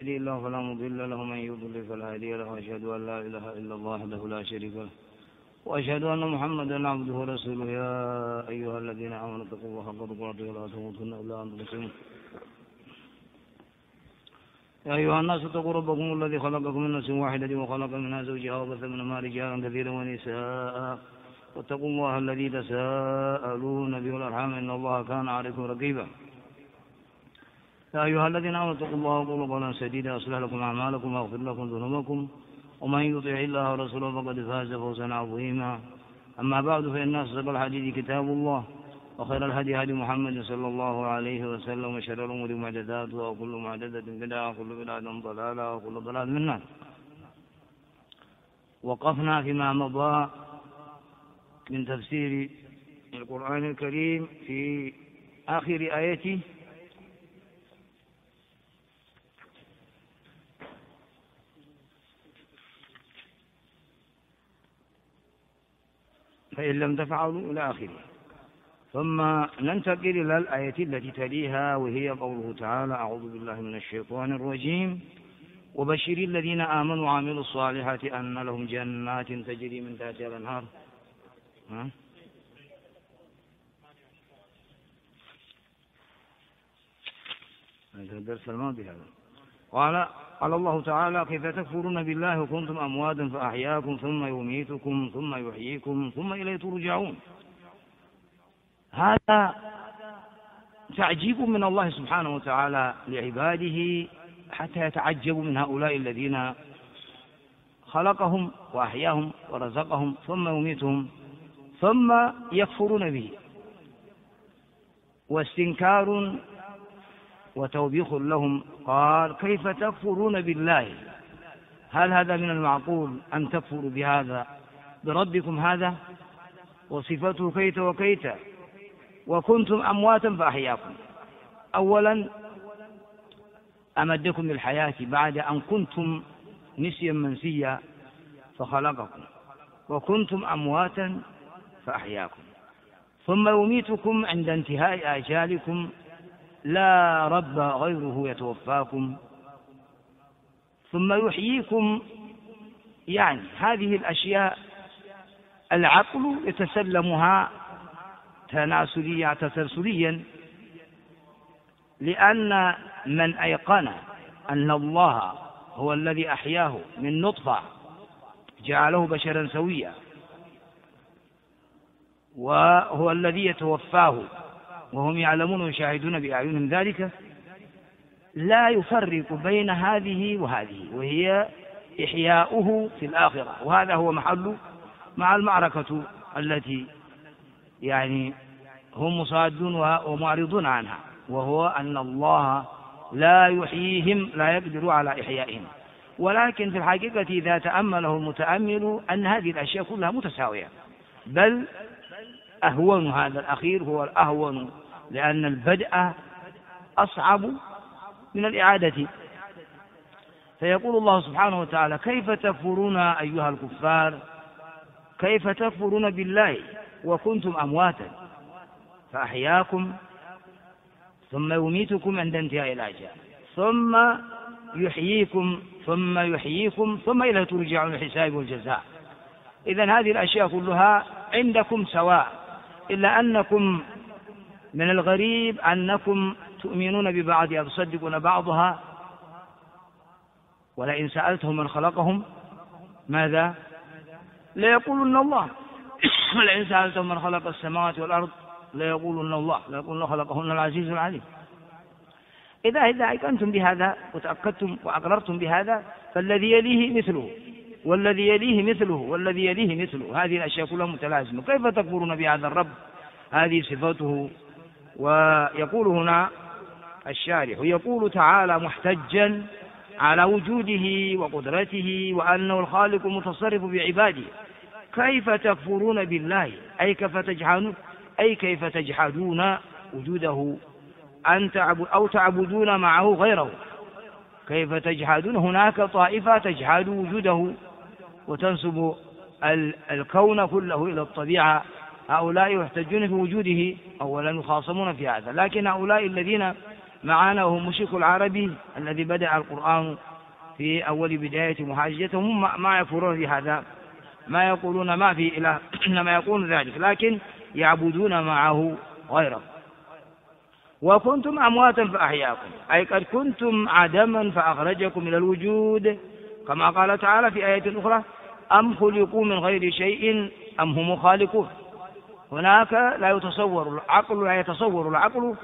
يهدي الله فلا مضل له ومن يضلل فلا هادي له وأشهد أن لا إله إلا الله وحده لا شريك له وأشهد أن محمدا عبده ورسوله. يا أيها الذين آمنوا اتقوا الله حق تقاته ولا تموتن إلا وأنتم مسلمون. يا أيها الناس اتقوا ربكم الذي خلقكم من نفس واحدة وخلق منها زوجها وبث منهما رجالا كثيرا ونساء واتقوا الله الذي تساءلون به والأرحام إن الله كان عليكم رقيبا. يا أيها الذين آمنوا اتقوا الله وقولوا قولا سديدا يصلح لكم أعمالكم ويغفر لكم ذنوبكم ومن يطع الله ورسوله فقد فاز فوزا عظيما. أما بعد فإن أصدق الحديث كتاب الله وخير الهدي هدي محمد صلى الله عليه وسلم وشر الأمور محدثاتها وكل محدثة بدعة وكل بدعة ضلالة وكل ضلالة من النار. وقفنا فيما مضى من تفسير القرآن الكريم في آخر آيته فإن لم تفعلوا إلى آخره، ثم ننتقل إلى الآية التي تليها وهي قوله تعالى: أعوذ بالله من الشيطان الرجيم وبشر الذين آمنوا وعملوا الصالحات أن لهم جنات تجري من تحتها الأنهار. هذا الدرس الماضي هذا. قال الله تعالى: كيف تكفرون بالله وكنتم أمواتا فأحياكم ثم يميتكم ثم يحييكم ثم إليه ترجعون. هذا تعجيب من الله سبحانه وتعالى لعباده حتى يتعجبوا من هؤلاء الذين خلقهم وأحياهم ورزقهم ثم يميتهم ثم يكفرون به، واستنكار وتوبيخ لهم. قال: كيف تكفرون بالله؟ هل هذا من المعقول أن تكفروا بهذا بربكم هذا وصفته كيت وكيت وكنتم أمواتا فأحياكم؟ أولا أمدكم بالحياة بعد أن كنتم نسيا منسيا فخلقكم، وكنتم أمواتا فأحياكم، ثم يميتكم عند انتهاء آجالكم لا رب غيره يتوفاكم، ثم يحييكم. يعني هذه الأشياء العقل يتسلمها تسلسليا، لأن من أيقن أن الله هو الذي أحياه من نطفة جعله بشرا سويا، وهو الذي يتوفاه وهم يعلمون ويشاهدون بأعينهم ذلك، لا يفرق بين هذه وهذه، وهي إحياؤه في الآخرة. وهذا هو محل مع المعركة التي يعني هم مصادون ومعرضون عنها، وهو أن الله لا يحييهم، لا يقدر على إحيائهم. ولكن في الحقيقة إذا تأمله المتأمل أن هذه الأشياء كلها متساوية، بل أهون. هذا الأخير هو الأهون، لأن البدء أصعب من الإعادة. فيقول الله سبحانه وتعالى: كيف تكفرون أيها الكفار، كيف تكفرون بالله وكنتم أمواتا فأحياكم ثم يميتكم عند انتهاء الأجال ثم يحييكم ثم إليه ترجعون الحساب والجزاء. إذن هذه الأشياء كلها عندكم سواء، إلا أنكم من الغريب أنكم تؤمنون ببعضها وتصدقون بعضها. ولئن سألتهم من خلقهم ماذا ليقولن الله ولئن سألتهم من خلق السماوات والأرض ليقولن الله، ليقولن خلقهن العزيز العليم. إذا أيقنتم بهذا وتأكدتم وأقررتم بهذا فالذي يليه مثله والذي يليه مثله والذي يليه مثله، هذه الأشياء كلها متلازمة. كيف تكفرون بهذا الرب؟ هذه صفته. ويقول هنا الشارح، يقول تعالى محتجا على وجوده وقدرته وأنه الخالق المتصرف بعباده: كيف تكفرون بالله، أي كيف تجحدون وجوده أو تعبدون معه غيره. كيف تجحدون؟ هناك طائفة تجحد وجوده وتنسب الكون كله إلى الطبيعة، هؤلاء يحتجون في وجوده أولا يخاصمون في هذا. لكن هؤلاء الذين معنا وهم مشرك العربي الذي بدأ القرآن في أول بداية محاجتهم ما يكفرون بهذا، ما يقولون ما في إله إنما يقولون ذلك، لكن يعبدون معه غيره. وكنتم أمواتا فأحياكم، أي قد كنتم عدما فأخرجكم من الوجود، كما قال تعالى في آية أخرى أم خلقوا من غير شيء أم هم خالقون. هناك لا يتصور العقل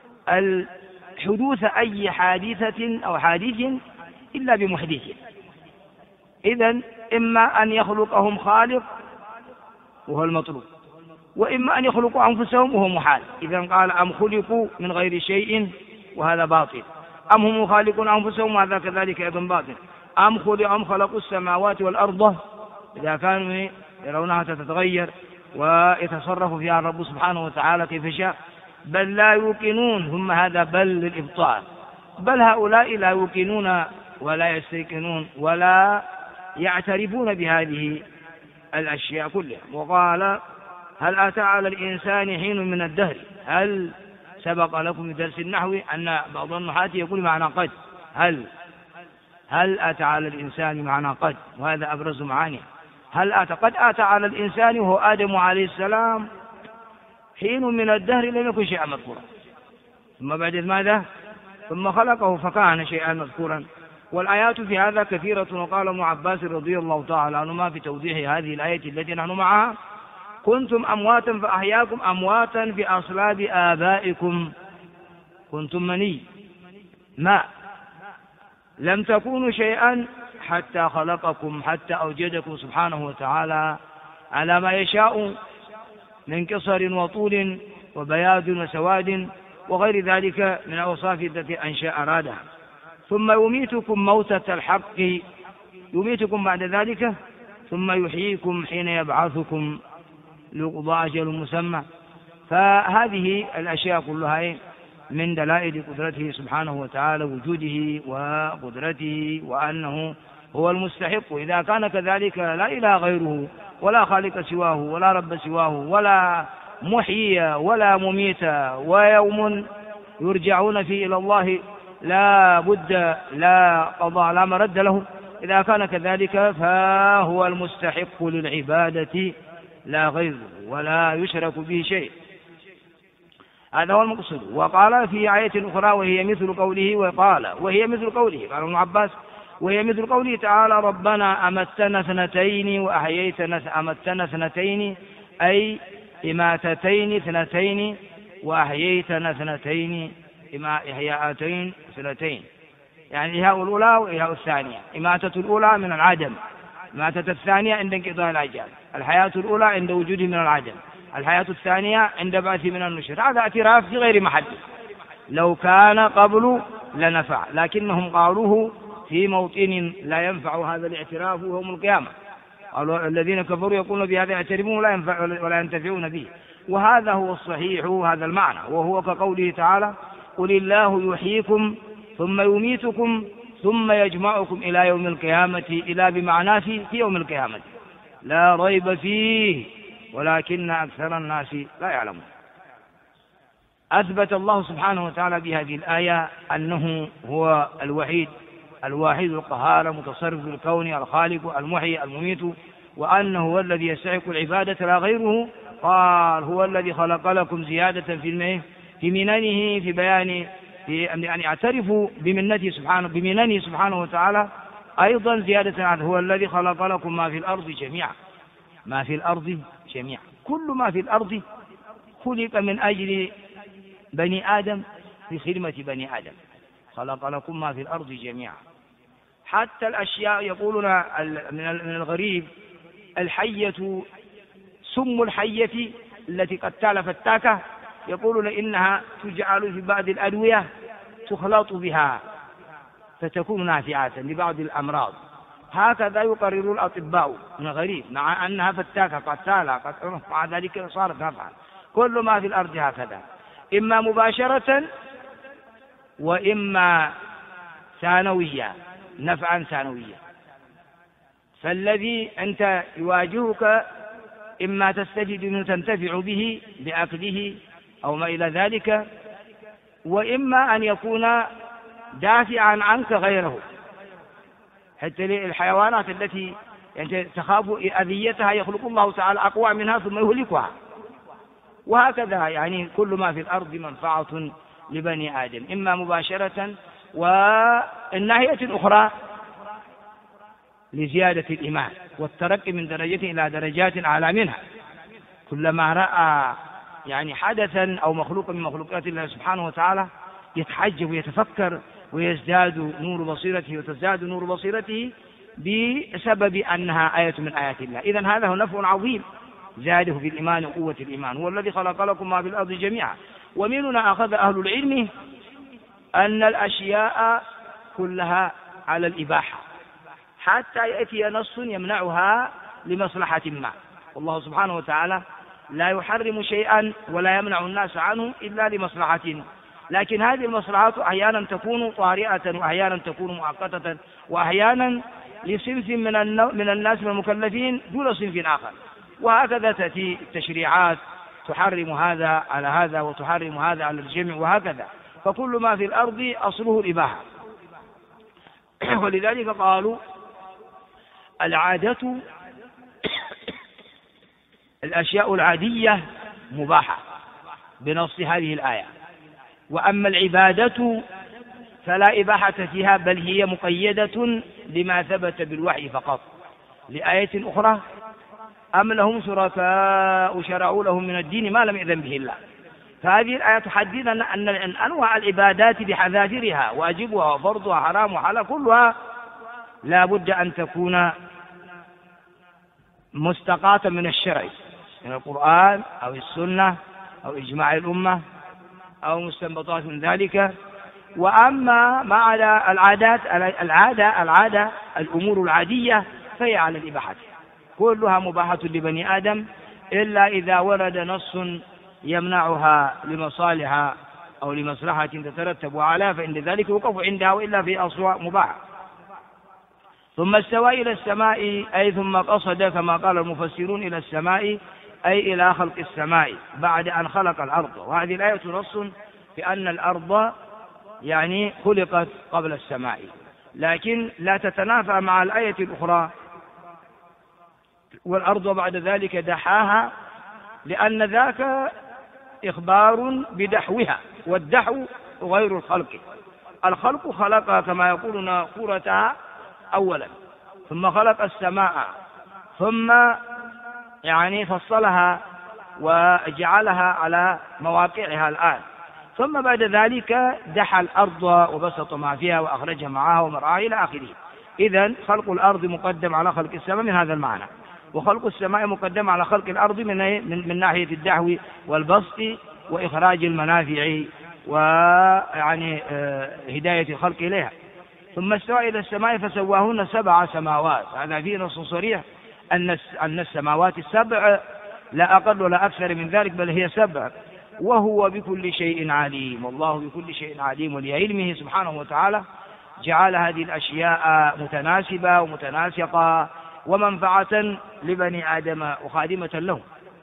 حدوث أي حادثة أو حادث إلا بمحدث. إذن إما أن يخلقهم خالق وهو المطلوب، وإما أن يخلقوا أنفسهم وهو محال. إذن قال أم خلقوا من غير شيء وهذا باطل، أم هم خالقون أنفسهم وهذا كذلك أيضا باطل، أم خلقوا السماوات والأرض إذا كانوا يرونها تتغير ويتصرف فيها الرب سبحانه وتعالى كيف شاء، بل لا يوقنون، ثم هذا بل للإبطال، بل هؤلاء لا يوقنون ولا يستيقنون ولا يعترفون بهذه الأشياء كلها. وقال هل أتى على الإنسان حين من الدهر، هل سبق لكم في درس النحو أن بعض النحاة يقول معنى قد، هل أتى على الإنسان معنى قد، وهذا أبرز معاني. هل أتى قد أتى على الإنسان وهو آدم عليه السلام حين من الدهر لم يكن شيئا مذكورا، ثم بعد ماذا ثم خلقه فكان شيئا مذكورا. والآيات في هذا كثيرة. وقال ابن عباس رضي الله تعالى عنهما في توضيح هذه الآية التي نحن معها كنتم أمواتا فأحياكم، أمواتا في أصلاب آبائكم، كنتم مني ماء، لم تكونوا شيئا حتى خلقكم، حتى أوجدكم سبحانه وتعالى على ما يشاء من قصر وطول وبياض وسواد وغير ذلك من الأوصاف التي أنشأ أرادها. ثم يميتكم موتة الحق، يميتكم بعد ذلك ثم يحييكم حين يبعثكم لقضاء أجل مسمى. فهذه الأشياء كلها من دلائل قدرته سبحانه وتعالى، وجوده وقدرته وأنه هو المستحق. إذا كان كذلك لا إله غيره ولا خالق سواه ولا رب سواه ولا محيي ولا مميت، ويوم يرجعون فيه إلى الله لا بد لا قضاء لا مرد له. إذا كان كذلك فهو المستحق للعبادة لا غيره ولا يشرك به شيء. هذا هو المقصود. وقال في آية أخرى وهي مثل قوله، قال ابن عباس وهي مثل قوله تعالى ربنا أمتنا اثنتين وأحييتنا، أمتنا اثنتين أي إماتتين اثنتين وأحييتنا اثنتين، إحياءتين اثنتين، يعني الإحياء الأولى والإحياء الثانية. إماتة الأولى من العدم، إماتة الثانية عند انقضاء الأجال، الحياة الأولى عند وجوده من العدم، الحياة الثانية عند بعث من النشر. هذا اعتراف في غير محل، لو كان قبل لنفع، لكنهم قالوه في موطن لا ينفع هذا الاعتراف يوم القيامة. قالوا الذين كفروا يقولون بهذا يعترفون ولا ينفع ولا ينتفعون به، وهذا هو الصحيح هذا المعنى. وهو كقوله تعالى قل الله يحييكم ثم يميتكم ثم يجمعكم إلى يوم القيامة، إلى بمعنى في يوم القيامة لا ريب فيه ولكن أكثر الناس لا يعلمون. أثبت الله سبحانه وتعالى بهذه الآية أنه هو الواحد القهار المتصرف في الكون، الخالق المحيي المميت، وأنه هو الذي يستحق العبادة لا غيره. قال هو الذي خلق لكم زيادة في مننه، في بيان في أن يعترفوا بمننه سبحانه وتعالى، أيضا زيادة عنه. هو الذي خلق لكم ما في الأرض جميعا، ما في الأرض جميعا، كل ما في الأرض خلق من أجل بني آدم في خدمة بني آدم، خلق لكم ما في الأرض جميعا. حتى الأشياء يقولون من الغريب الحية، سم الحية التي قد تالف التاكة، يقولون إنها تجعل في بعض الأدوية تخلط بها فتكون نافعة لبعض الأمراض. هكذا يقرر الأطباء من غريب، مع أنها فتاكة قد تالى مع ذلك صارت نافعة. كل ما في الأرض هكذا، إما مباشرة وإما ثانوية، نفعا ثانوية. فالذي أنت يواجهك إما تستفيد منه تنتفع به بأكله أو ما إلى ذلك، وإما أن يكون دافعا عنك غيره، حتى الحيوانات التي يعني تخاف أذيتها يخلق الله تعالى أقوى منها ثم يهلكها، وهكذا يعني كل ما في الأرض منفعة لبني آدم إما مباشرة، والناحية الأخرى لزيادة الإيمان والترقي من درجة إلى درجات أعلى منها. كلما رأى يعني حدثا أو مخلوقا من مخلوقات الله سبحانه وتعالى يتحجب ويتفكر ويزداد نور بصيرته وتزداد نور بصيرته بسبب أنها آية من آيات الله. إذن هذا هو نفع عظيم زاده في الإيمان وقوة الإيمان. هو الذي خلق لكم ما في الأرض جميعا. ومننا أخذ أهل العلم أن الأشياء كلها على الإباحة حتى يأتي نص يمنعها لمصلحة ما. والله سبحانه وتعالى لا يحرم شيئا ولا يمنع الناس عنه إلا لمصلحة، لكن هذه المصلحات أحيانا تكون طارئة وأحيانا تكون مؤقتة وأحيانا لصنف من الناس من المكلفين دون صنف آخر، وهكذا تأتي التشريعات تحرم هذا على هذا وتحرم هذا على الجميع وهكذا. فكل ما في الأرض أصله الإباحة. ولذلك قالوا العادة الأشياء العادية مباحة بنص هذه الآية، وأما العبادة فلا إباحة فيها بل هي مقيدة لما ثبت بالوحي فقط. لآية أخرى أم لهم شركاء شرعوا لهم من الدين ما لم يأذن به الله. فهذه الآية تحدد أن أنواع العبادات بحذافيرها واجبها وفرضها حرام وحلال كلها لا بد أن تكون مستقاة من الشرع، من القرآن أو السنة أو إجماع الأمة أو مستنبطات من ذلك. وأما مع العادة الأمور العادية فهي على الإباحة، كلها مباحة لبني آدم إلا إذا ورد نص يمنعها لمصالح أو لمصلحة تترتب عليها، فإن ذلك يوقف عندها، وإلا في أصلها مباح. ثم استوى إلى السماء أي ثم قصد كما قال المفسرون إلى السماء أي إلى خلق السماء بعد أن خلق الأرض. وهذه الآية نص بأن الأرض يعني خلقت قبل السماء، لكن لا تتنافى مع الآية الأخرى والأرض بعد ذلك دحاها، لأن ذاك إخبار بدحوها، والدحو غير الخلق. الخلق خلق كما يقولون كورتها أولا، ثم خلق السماء، ثم يعني فصلها وجعلها على مواقعها الآن، ثم بعد ذلك دحى الأرض وبسط ما فيها وأخرجها معها ومرعاها إلى آخره. إذن خلق الأرض مقدم على خلق السماء من هذا المعنى، وخلق السماء مقدم على خلق الأرض من ناحية الدحو والبسط وإخراج المنافع ويعني هداية الخلق إليها. ثم استوى إلى السماء فسواهن 7 سماوات. هذا فيه نص صريح أن السماوات 7 لا أقل ولا أكثر من ذلك، بل هي 7. وهو بكل شيء عليم، والله بكل شيء عليم. ولعلمه سبحانه وتعالى جعل هذه الأشياء متناسبة ومتناسقة ومنفعة لبني آدم وخادمة لهم.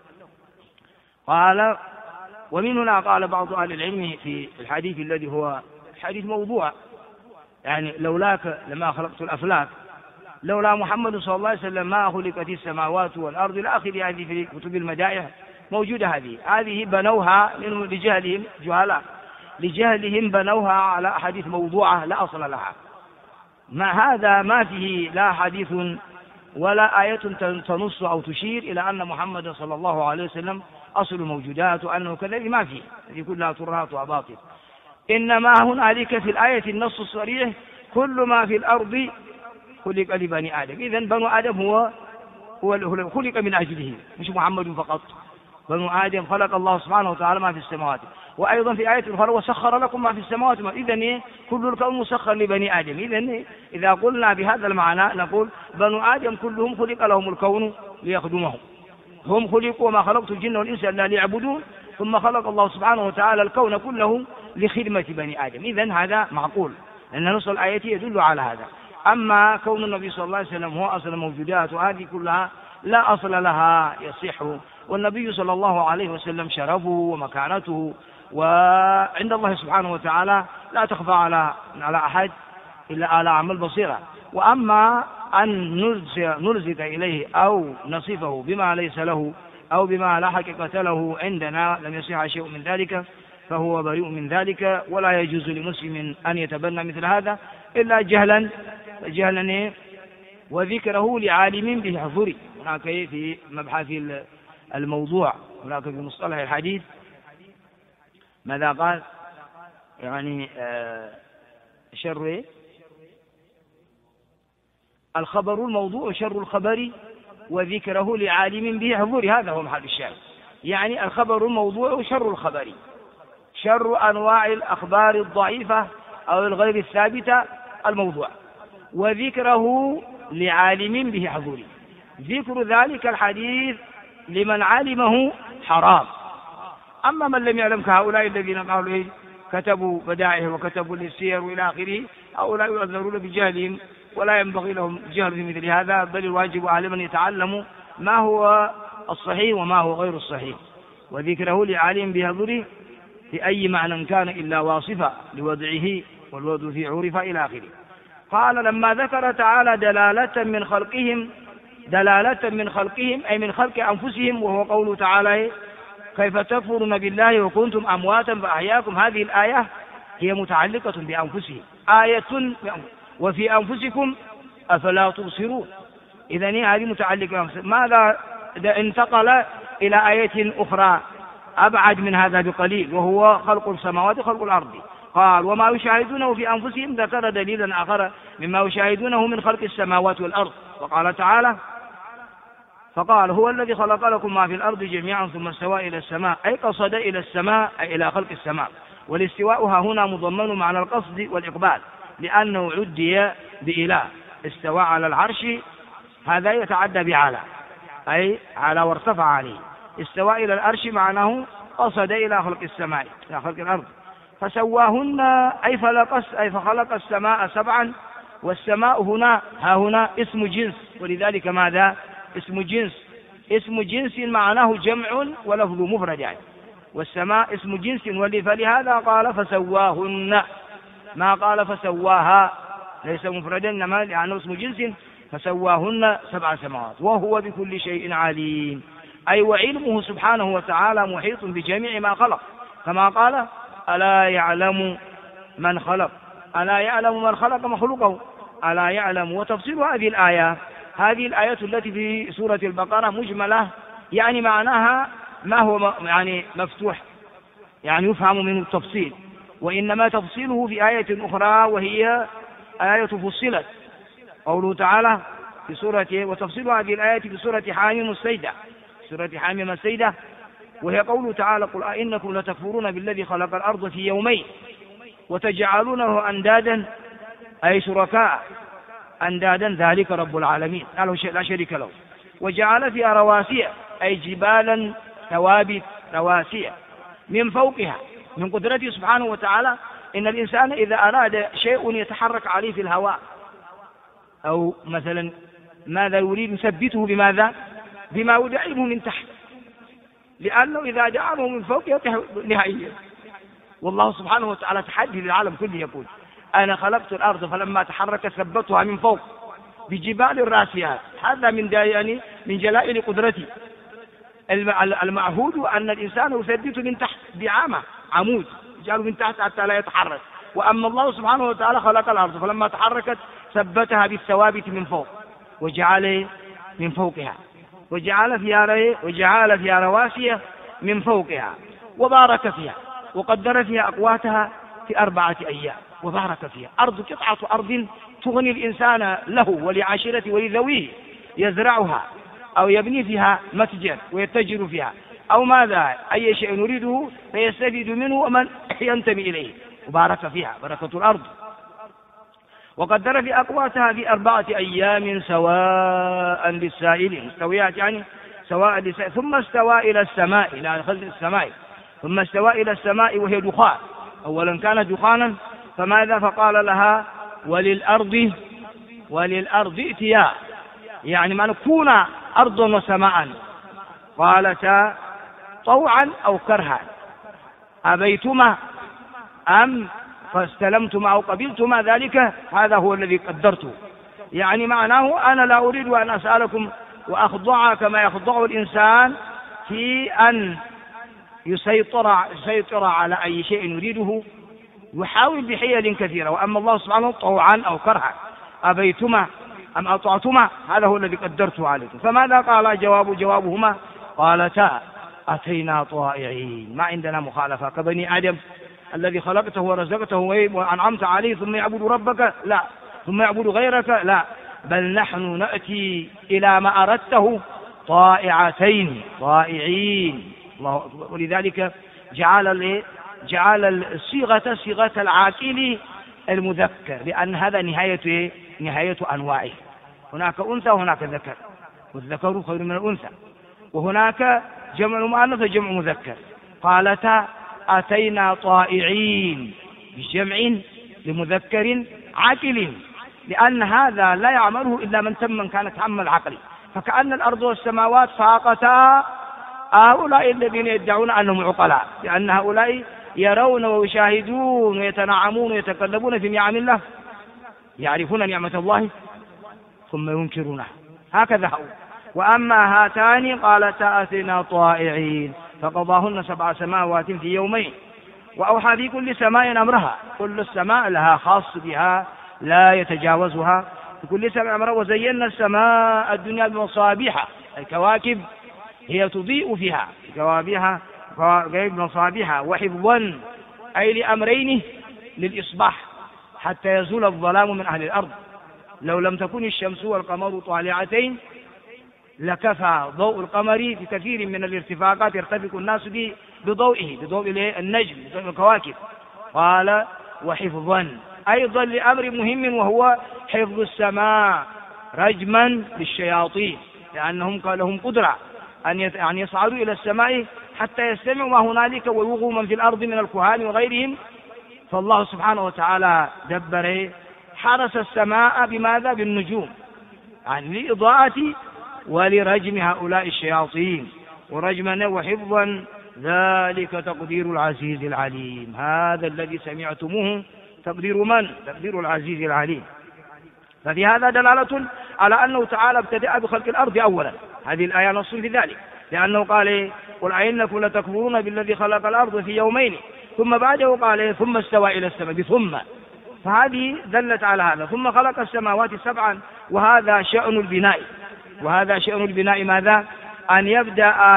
قال ومن هنا قال بعض أهل العلم في الحديث الذي هو حديث موضوع، يعني لولاك لما خلقت الأفلاك، لولا محمد صلى الله عليه وسلم ما خلقت السماوات والأرض إلى آخر هذه في كتب المدائح موجودة. هذه بنوها لجهلهم جهلاء، لجهلهم بنوها على أحاديث موضوعة لا أصل لها. هذا ما فيه لا حديث ولا آية تنص أو تشير إلى أن محمد صلى الله عليه وسلم أصل الموجودات وأنه كذلك، ما فيه، هذه كلها ترهات وأباطل. إنما هنالك في الآية النص الصريح كل ما في الأرض خلق لبني آدم. إذن بنو آدم هو خلق من أجله، مش محمد فقط. بنو آدم خلق الله سبحانه وتعالى ما في السماوات. وأيضا في آية أخرى وسخر لكم ما في السماوات. إذن كل الكون مسخر لبني آدم. إذن إذا قلنا بهذا المعنى نقول بنو آدم كلهم خلق لهم الكون ليخدمهم، هم خلقوا وما خلقت الجن والإنس إلا ليعبدون، ثم خلق الله سبحانه وتعالى الكون كله لخدمة بني آدم. إذن هذا معقول، لأن نص الآية يدل على هذا. أما كون النبي صلى الله عليه وسلم هو أصل الموجودات وهذه كلها لا أصل لها يصح والنبي صلى الله عليه وسلم شرفه ومكانته وعند الله سبحانه وتعالى لا تخفى على أحد إلا على عمل بصيرة. وأما أن نرزق إليه أو نصفه بما ليس له أو بما لا حقيقة له عندنا لم يصح شيء من ذلك فهو بريء من ذلك، ولا يجوز لمسلم أن يتبنى مثل هذا إلا جهلا وذكره لعالم بحضره. هناك في مبحث الموضوع هناك في مصطلح الحديث ماذا قال؟ يعني شر الخبر الموضوع شر الخبر وذكره لعالم به حضور، هذا هو محل الشاهد. يعني الخبر الموضوع شر الخبر، شر أنواع الأخبار الضعيفة أو الغير الثابتة الموضوع، وذكره لعالم به حضور. ذكر ذلك الحديث لمن علمه حرام. أما من لم يعلم كهؤلاء الذين قالوا كتبوا بدائع وكتبوا للسير وإلى آخره، هؤلاء يعذرون بجهلهم ولا ينبغي لهم الجهل في مثل هذا، بل الواجب على من يتعلم ما هو الصحيح وما هو غير الصحيح. وذكره لعالم بحضوره في أي معنى كان إلا واصفا لوضعه والوضع في عرف إلى آخره. قال لما ذكر تعالى دلالة من خلقهم أي من خلق أنفسهم، وهو قوله تعالى كيف تكفرون بالله وكنتم أمواتا فأحياكم، هذه الآية هي متعلقة بأنفسهم، آية وفي أنفسكم أفلا تبصرون. إذن هذه متعلقة. ماذا انتقل إلى آية أخرى أبعد من هذا بقليل، وهو خلق السماوات وخلق الأرض. قال وما يشاهدونه في أنفسهم، ذكر دليلا آخر مما يشاهدونه من خلق السماوات والأرض. وقال تعالى فقال هو الذي خلق لكم ما في الأرض جميعا ثم استوى إلى السماء، أي قصد إلى السماء أي إلى خلق السماء. والاستواء ها هنا مضمن معنى القصد والإقبال، لأنه عدي بإله. استوى على العرش هذا يتعدى بعلى، أي على وارتفع عليه. استوى إلى العرش معناه قصد إلى خلق السماء إلى خلق الأرض. فسواهن أي فخلق السماء سبعا، والسماء هنا ها هنا اسم جنس، ولذلك ماذا اسم جنس معناه جمع ولفظ مفرد يعني، والسماء اسم جنس فلهذا قال فسواهن، ما قال فسواها، ليس مفردا إنما لأنه اسم جنس. فسواهن 7 سماوات وهو بكل شيء عليم، أي وعلمه سبحانه وتعالى محيط بجميع ما خلق، كما قال ألا يعلم من خلق مخلوقه ألا يعلم. وتفسير هذه الآية التي في سورة البقرة مجملة، يعني معناها ما هو يعني مفتوح، يعني يفهم منه التفصيل، وإنما تفصيله في آية أخرى وهي آية فصلت، قوله تعالى في سورة وتفصيل هذه الآية في سورة حاميم السيدة، وهي قوله تعالى قل أئنكم لتكفرون بالذي خلق الأرض في يومين وتجعلونه أندادا أي شركاء أندادا ذلك رب العالمين لا شريك له. وجعل فيها رواسي أي جبالا ثوابت رواسي من فوقها من قدرته سبحانه وتعالى. إن الإنسان إذا أراد شيء يتحرك عليه في الهواء أو مثلا ماذا يريد يثبته بما ودعه من تحت، لأنه إذا جعله من فوق يطيح نهائيا. والله سبحانه وتعالى تحدي للعالم كله، يقول أنا خلقت الأرض فلما تحركت ثبتها من فوق بجبال الراسيات، هذا من جلائل قدرتي. المعهود أن الإنسان يثبت من تحت بعامة عمود يجعله من تحت حتى لا يتحرك، وأما الله سبحانه وتعالى خلق الأرض فلما تحركت ثبتها بالثوابت من فوق وجعل من فوقها وجعل فيها رواسي من فوقها وبارك فيها وقدر فيها أقواتها في 4 أيام وبارك فيها. أرض قطعة أرض تغني الإنسان له ولعاشرته ولذويه، يزرعها أو يبني فيها متجر ويتجر فيها أو ماذا أي شيء نريده فيستفيد منه ومن ينتمي إليه، وبارك فيها بركة الأرض. وقدر في أقواتها في 4 أيام سواء للسائلين، مستويات يعني سواء للسائل. ثم استوى إلى السماء إلى خلق السماء، ثم استوى إلى السماء وهي دخان، أولا كانت دخانا فماذا فقال لها وللأرض ائتيا، يعني ما نكون أرضا وسماء قالتا طوعا أو كرها، أبيتما أم فاستلمتما أو قبلتما ذلك، هذا هو الذي قدرته. يعني معناه أنا لا أريد أن أسألكم وأخضع كما يخضع الإنسان في أن يسيطر على أي شيء يريده، يحاول بحيل كثيرة. وأما الله سبحانه طوعا أو كرها، أبيتما أم أطعتما، هذا هو الذي قدرته عليكم. فماذا قال جوابهما؟ قالتا أتينا طائعين، ما عندنا مخالفة كبني آدم الذي خلقته ورزقته وأنعمت عليه ثم يعبد ربك؟ لا. ثم يعبد غيرك؟ لا. بل نحن نأتي إلى ما أردته طائعتين طائعين. الله أكبر. ولذلك جعل الصيغة صيغة العاقل المذكر، لأن هذا نهاية أنواعه. هناك أنثى وهناك ذكر، والذكر خير من الأنثى، وهناك جمع مؤنث وجمع مذكر. قالتا أتينا طائعين بجمع لمذكر عاقل، لأن هذا لا يعمله إلا من كانت هم العقل. فكأن الأرض والسماوات فاقتا هؤلاء الذين يدعون أنهم عقلاء، لأن هؤلاء يرون ويشاهدون ويتنعمون ويتقلبون في نعم الله، يعرفون نعمة الله ثم ينكرونها، هكذا هو. وأما هاتان قالتا أتينا طائعين فقضاهن 7 سماوات في يومين وأوحى في كل سماء أمرها، كل السماء لها خاص بها لا يتجاوزها، في كل سماء أمرها. وزينا السماء الدنيا بمصابيح، الكواكب هي تضيء فيها كواكبها بمصابيح، وحفظا أي لأمرين للإصباح حتى يزول الظلام من أهل الأرض. لو لم تكن الشمس والقمر طالعتين لكفى ضوء القمر في كثير من الارتفاقات يرتفق الناس بضوء النجم، بضوء الكواكب. قال وحفظا أيضا لأمر مهم، وهو حفظ السماء رجما للشياطين، لأنهم لهم قدرة أن يصعدوا إلى السماء حتى يستمعوا ما هنالك ويوغوا من في الأرض من الكهان وغيرهم. فالله سبحانه وتعالى دبر حرس السماء بماذا؟ بالنجوم، يعني لإضاءة ولرجم هؤلاء الشياطين، ورجما وحفظا ذلك تقدير العزيز العليم. هذا الذي سمعتموه تقدير من؟ تقدير العزيز العليم. ففي هذا دلالة على أنه تعالى ابتدأ بخلق الأرض أولا، هذه الآية نص في ذلك، لأنه قال قل أئنكم لتكفرون بالذي خلق الأرض في يومين ثم بعده قال ثم استوى إلى السماء بثم، فهذه دلت على هذا. ثم خلق السماوات 7، وهذا شأن البناء. وهذا شأن البناء ماذا؟ أن يبدأ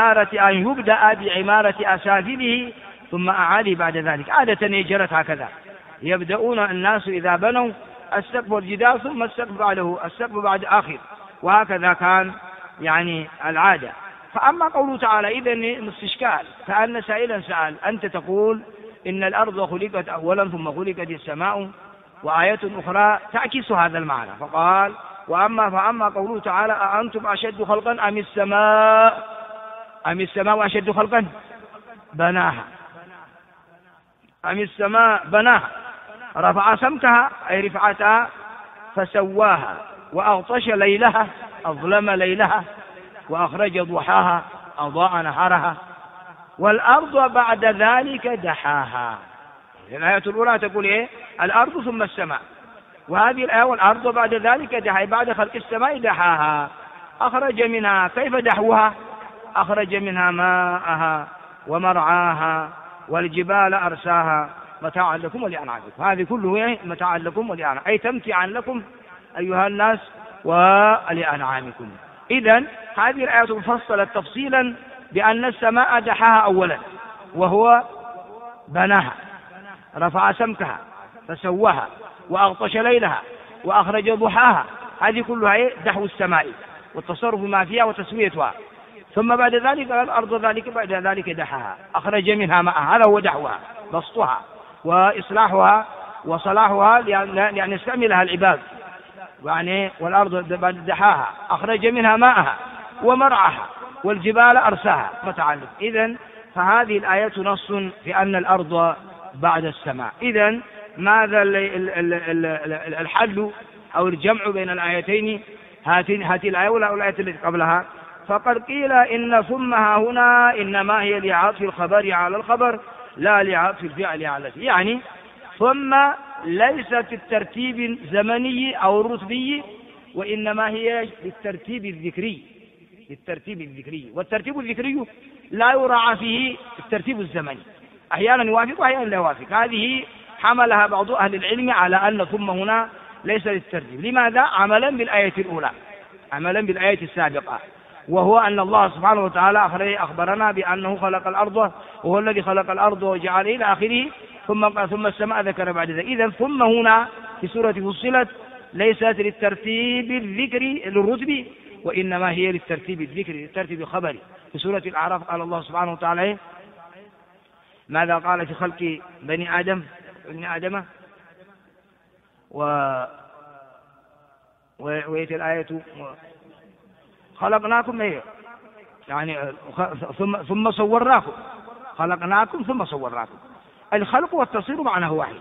بعمارة أسافله ثم أعالي بعد ذلك. عادة جرت هكذا، يبدأون الناس إذا بنوا السقف والجدار ثم السقف بعده، السقف بعد آخر، وهكذا كان يعني العادة. فأما قوله تعالى إذن استشكال، كأن سائلا سأل أنت تقول إن الأرض خلقت أولا ثم خلقت السماء، وآية أخرى تعكس هذا المعنى. فقال فأما قوله تعالى أأنتم أشد خلقا أم السماء أشد خلقا بناها، أم السماء بناها، رفع سمكها أي رفعتها فسواها، وأغطش ليلها أظلم ليلها، وأخرج ضحاها أضاء نهارها، والأرض بعد ذلك دحاها. الآية الأولى تقول إيه؟ الأرض ثم السماء، وهذه الآية والأرض بعد ذلك دحاها، بعد خلق السماء دحاها. أخرج منها، كيف دحوها؟ أخرج منها ماءها ومرعاها والجبال أرساها متاعا لكم ولأنعامكم. هذه كله متاعا لكم ولأنعامكم، أي تمتعا لكم أيها الناس ولأنعامكم. إذن هذه الآية فصلت تفصيلا بأن السماء دحاها أولا، وهو بناها، رفع سمكها فسواها، وأغطش ليلها، وأخرج ضحاها. هذه كلها دحو السماء والتصرف ما فيها وتسويتها. ثم بعد ذلك الأرض بعد ذلك دحاها، أخرج منها ماءها، هذا هو دحوها، بسطها وإصلاحها وصلاحها لأن يستعملها العباد. يعني والأرض بعد دحاها أخرج منها ماءها ومرعاها والجبال أرساها متعلق. إذن فهذه الآية نص في أن الأرض بعد السماء. إذن ماذا الحل أو الجمع بين الآيتين؟ هذه الآية ولا الآية التي قبلها؟ فقد قيل إن ثمها هنا إنما هي لعطف الخبر على الخبر لا لعطف الفعل على الفعل، يعني ثم ليست الترتيب الزمني أو الرتبي، وإنما هي للترتيب الذكري، والترتيب الذكري لا يراعى فيه الترتيب الزمني، أحيانا يوافق وأحيانا لا يوافق. هذه حملها بعض أهل العلم على أن ثم هنا ليس للترتيب. لماذا؟ عملا بالآية الأولى، عملا بالآية السابقة، وهو أن الله سبحانه وتعالى أخبرنا بأنه خلق الأرض، وهو الذي خلق الأرض وجعل إلى آخره، ثم السماء ذكر بعد ذلك. إذن ثم هنا في سورة فصلت ليست للترتيب الذكري للرتب، وإنما هي للترتيب الذكري، للترتيب الخبري. في سورة الأعراف قال الله سبحانه وتعالى ماذا قال في خلق بني آدم ويأتي الآية خلقناكم يعني ثم صورناكم، خلقناكم ثم صورناكم. الخلق والتصوير معناه واحد،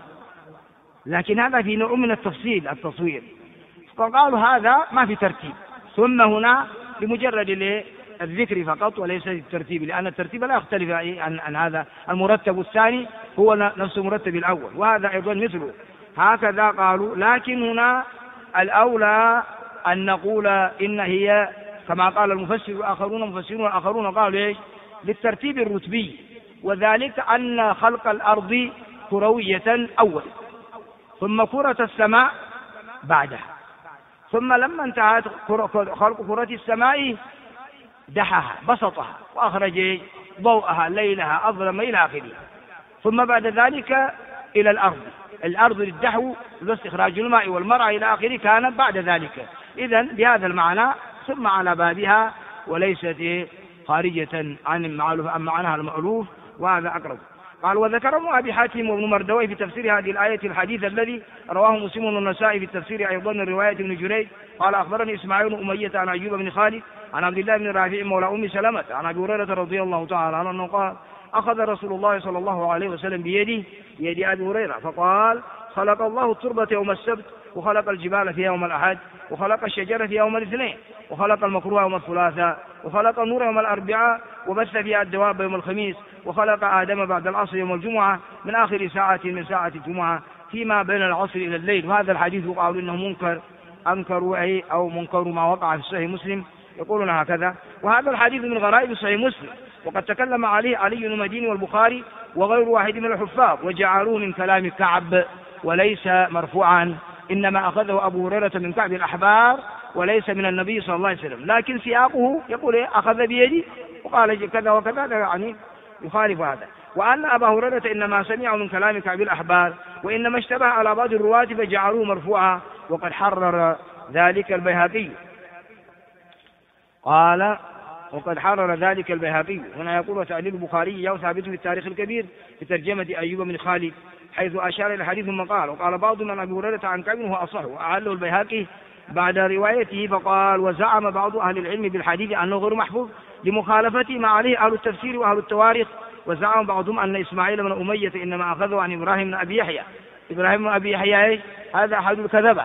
لكن هذا في نوع من التصوير، فقالوا هذا ما في ترتيب، ثم هنا بمجرد الذكر فقط وليس الترتيب، لأن الترتيب لا يختلف عن هذا. المرتب الثاني هو نفس المرتب الأول، وهذا أيضا مثله، هكذا قالوا. لكن هنا الأولى أن نقول إن هي كما قال المفسر الآخرون قالوا إيش؟ للترتيب الرتبي، وذلك أن خلق الأرض كروية أول، ثم كرة السماء بعدها، ثم لما انتهت خلق كرة السماء دحاها بسطها وأخرج ضوءها ليلها أظلم إلى آخره، ثم بعد ذلك إلى الأرض للدحو واستخراج الماء والمرعى إلى آخره كانت بعد ذلك. إذن بهذا المعنى ثم على بابها وليست خارجة عن معناها المألوف، وهذا أقرب. قال وذكر ابن أبي حاتم وابن مردوي في تفسير هذه الآية الحديث الذي رواه مسلم والنسائي في التفسير أيضا من رواية ابن جريج قال أخبرني إسماعيل بن أمية عن أيوب بن خالد عن عبد الله بن رافع مولى أم سلمة عن أبي هريرة رضي الله تعالى عنه أنه قال أخذ رسول الله صلى الله عليه وسلم بيد أبي هريرة فقال خلق الله التربة يوم السبت، وخلق الجبال في يوم الأحد، وخلق الشجر في يوم الاثنين، وخلق المكروه يوم الثلاثاء، وخلق النور يوم الأربعاء، وبث فيها الدواب يوم الخميس، وخلق آدم بعد العصر يوم الجمعة من آخر ساعة من ساعة الجمعة فيما بين العصر إلى الليل. وهذا الحديث قالوا إنه أنكروا أو منكر ما وقع في صحيح مسلم، يقولون هكذا. وهذا الحديث من غرائب صحيح مسلم، وقد تكلم عليه علي المديني والبخاري وغير واحد من الحفاظ، وجعلوه من كلام كعب وليس مرفوعا، إنما أخذه أبو هريرة من كعب الأحبار وليس من النبي صلى الله عليه وسلم، لكن سياقه يقول أخذ بيدي وقال كذا وكذا، يعني يخالف هذا. وأن أبا هريرة إنما سمعه من كلام كعب الأحبار، وإنما اشتبه على بعض الرواة فجعلوه مرفوعا، وقد حرر ذلك البيهقي. قال وقد حرر ذلك البيهقي. هنا يقول وتعليل البخاري وثابت في التاريخ الكبير في ترجمة أيوب بن خالد حيث أشار إلى الحديث ثم قال وقال بعض من أبي هريرة عن كعب هو أصح، وأعله البيهقي بعد روايته فقال وزعم بعض أهل العلم بالحديث أنه غير محفوظ لمخالفته ما عليه أهل التفسير وأهل التواريخ، وزعم بعضهم أن إسماعيل بن أمية إنما أخذه عن إبراهيم بن أبي يحيى. إبراهيم بن أبي يحيى هذا أحد الكذبة،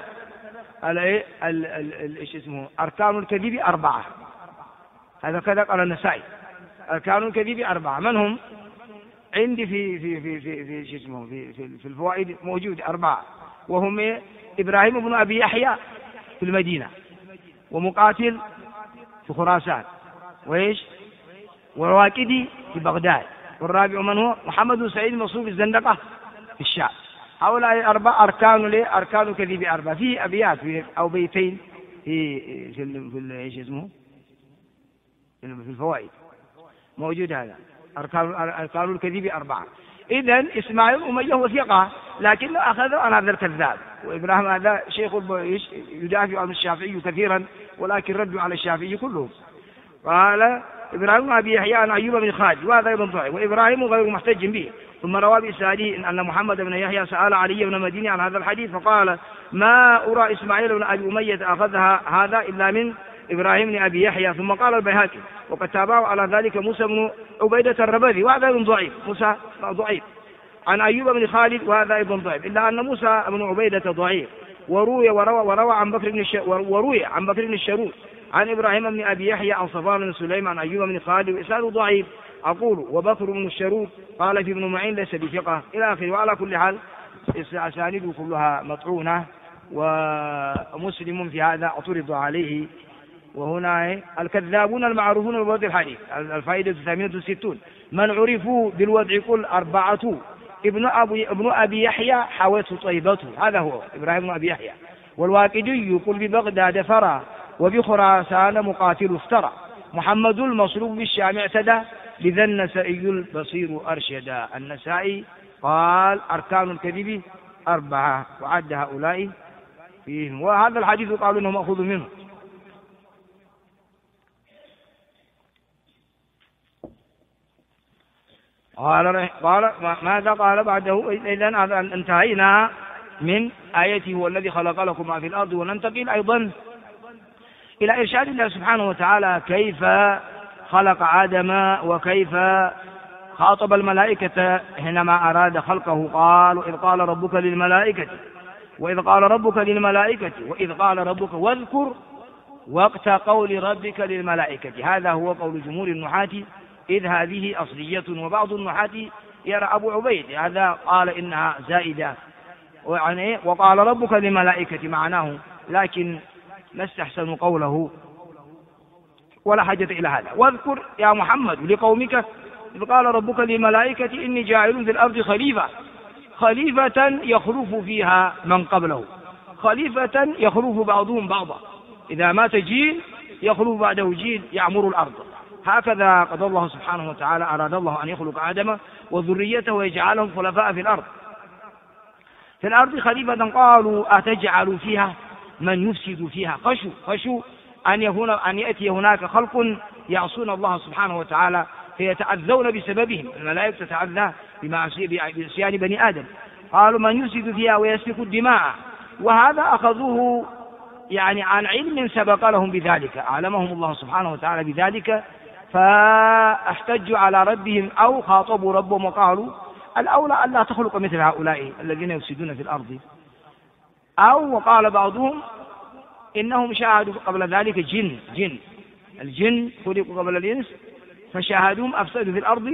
إيش اسمه أركان الكذب 4، هذا كذا قال النسائي أركان الكذب 4. من هم؟ عندي في اسمه في الفوائد موجود 4، وهم إبراهيم بن أبي يحيى في المدينة، ومقاتل في خراسان، وإيش وواكدي في بغداد، والرابع من هو محمد بن سعيد المصروف الزندقة في الشام. هؤلاء 4 أركان الكذب 4. في أبيات أو بيتين في إيش اسمه في الفوائد موجود هذا أركان الكذب 4. إذن إسماعيل أمية هو ثقة، لكنه أخذه عن هذا الكذاب، وإبراهيم هذا شيخ يدافع عن الشافعي كثيرا، ولكن ردوا على الشافعي كلهم. قال إبراهيم بن أبي يحيى عن أيوب بن خالد، وهذا أيضا ضعيف، وإبراهيم غير محتج به. ثم روى بإسناده أن محمد بن يحيى سأل علي بن مديني عن هذا الحديث فقال ما أرى إسماعيل بن أبي أمية أخذها هذا إلا من إبراهيم بن أبي يحيى. ثم قال البيهقي وقد تابعوا على ذلك موسى بن عبيدة الربذي، وهذا أيضا ضعيف، موسى ضعيف عن أيوب بن خالد، وهذا أيضا ضعيف، إلا أن موسى بن عبيدة ضعيف. وروي عن بكر بن الشرود عن إبراهيم بن أبي يحيى عن صفوان بن سليم عن أيوب بن خالد وإسناده ضعيف. أقول وبكر بن الشروق قال في ابن معين ليس بثقة إلى آخره. وعلى كل حال أسانيده كلها مطعونة، ومسلم في هذا اعترض عليه. وهنا الكذابون المعروفون بوضع الحديث. الفائدة 68. من عرفوا بالوضع كل 4: ابن أبي يحيى حوته طيبته، هذا هو إبراهيم بن أبي يحيى. والواقدي قل ببغداد فرى، وبخراسان مقاتل افترى. محمد المصلوب بالشام اعتدى، لذا النسائي البصير أرشدا. النسائي قال أركان الكذب 4 وعد هؤلاء فيهم، وهذا الحديث قالوا إنه مأخوذ منه. قال ماذا قال بعده؟ إذن انتهينا من آيته هو الذي خلق لكم ما في الأرض، وننتقل أيضا إلى إرشاد الله سبحانه وتعالى كيف خلق آدم وكيف خاطب الملائكة حينما أراد خلقه. قال وإذ قال ربك للملائكة وإذ قال ربك واذكر وقت قول ربك للملائكة. هذا هو قول جمهور النحاة، إذ هذه أصلية. وبعض النحاة يرى أبو عبيد هذا قال إنها زائدة، وقال ربك للملائكة معناه، لكن لا استحسن قوله ولا حاجة إلى هذا. واذكر يا محمد لقومك إذ قال ربك للملائكة إني جاعل في الأرض خليفة يخلف فيها من قبله، خليفة يخلف بعضهم بعضا، إذا مات جيل يخلف بعده جيل يعمر الأرض. هكذا قضى الله سبحانه وتعالى. أراد الله أن يخلق آدم وذريته ويجعلهم خلفاء في الأرض خليفة. قالوا أتجعل فيها من يفسد فيها. خشوا أن يأتي هناك خلق يعصون الله سبحانه وتعالى فيتأذون بسببهم. الملائكة تتأذى بعصيان بني آدم. قالوا من يفسد فيها ويسفك الدماء. وهذا أخذوه يعني عن علم سبق لهم بذلك، أعلمهم الله سبحانه وتعالى بذلك، فاحتجوا على ربهم أو خاطبوا ربهم وقالوا الأولى أن لا تخلق مثل هؤلاء الذين يفسدون في الأرض. أو وقال بعضهم إنهم شاهدوا قبل ذلك الجن خلقوا قبل الإنس فشاهدوهم أفسدوا في الأرض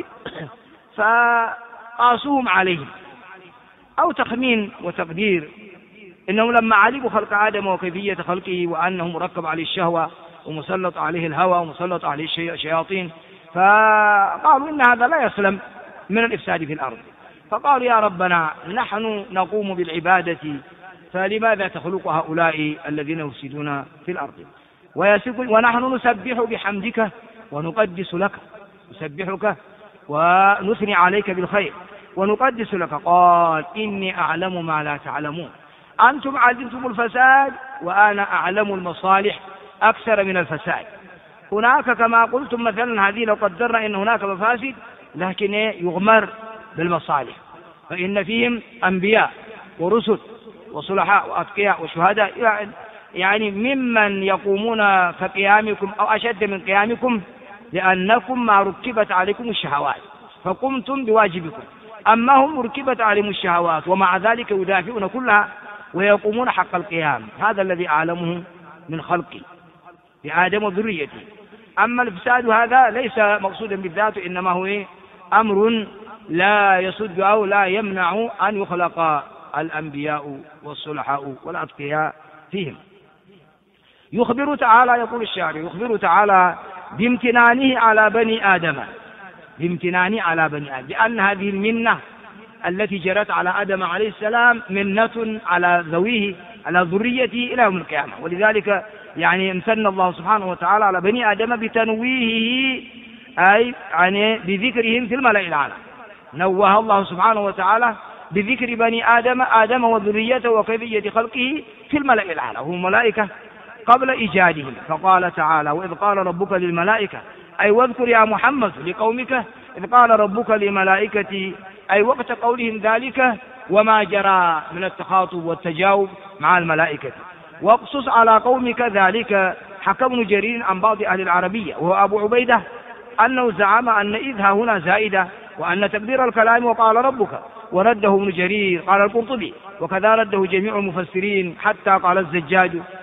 فقاسوهم عليهم. أو تخمين وتقدير إنهم لما علموا خلق آدم وكيفية خلقه وأنه مركب عليه الشهوة ومسلط عليه الهوى ومسلط عليه الشياطين، فقالوا إن هذا لا يسلم من الإفساد في الأرض. فقالوا يا ربنا نحن نقوم بالعبادة، فلماذا تخلق هؤلاء الذين يفسدون في الأرض؟ ونحن نسبح بحمدك ونقدس لك، نسبحك ونثني عليك بالخير ونقدس لك. قال إني أعلم ما لا تعلمون، أنتم علمتم الفساد وأنا أعلم المصالح أكثر من الفساد. هناك كما قلتم مثلا هذه لو قدرنا إن هناك مفاسد لكن يغمر بالمصالح، فإن فيهم أنبياء ورسل وصلحاء وأتقياء وشهداء، يعني ممن يقومون كقيامكم أو أشد من قيامكم، لأنكم ما ركبت عليكم الشهوات فقمتم بواجبكم. أما هم ركبت عليهم الشهوات ومع ذلك يدافعون كلها ويقومون حق القيام. هذا الذي أعلمه من خلقي بآدم وذريته. أما الفساد هذا ليس مقصودا بالذات، إنما هو أمر لا يصد أو لا يمنع أن يخلق الأنبياء والصلحاء والأتقياء فيهم. يخبر تعالى، يقول الشاعر، يخبر تعالى بامتنانه على بني آدم، بأن هذه المنة التي جرت على آدم عليه السلام منة على ذويه على ذريته إلى يوم القيامة. ولذلك يعني امتن الله سبحانه وتعالى على بني آدم بتنويهه، أي يعني بذكرهم في الملأ الأعلى. نوه الله سبحانه وتعالى بذكر بني آدم وذريته وكيفية خلقه في الملأ الأعلى، هم ملائكة قبل إيجادهم. فقال تعالى وإذ قال ربك للملائكة، أي واذكر يا محمد لقومك إذ قال ربك للملائكة، أي وقت قولهم ذلك وما جرى من التخاطب والتجاوب مع الملائكة. واقصص على قومك ذلك. حكى ابن جرير عن بعض أهل العربية وهو أبو عبيدة أنه زعم أن إذ هنا زائدة وأن تقدير الكلام وقال ربك، ورده ابن جرير قال القرطبي، وكذا رده جميع المفسرين حتى قال الزجاج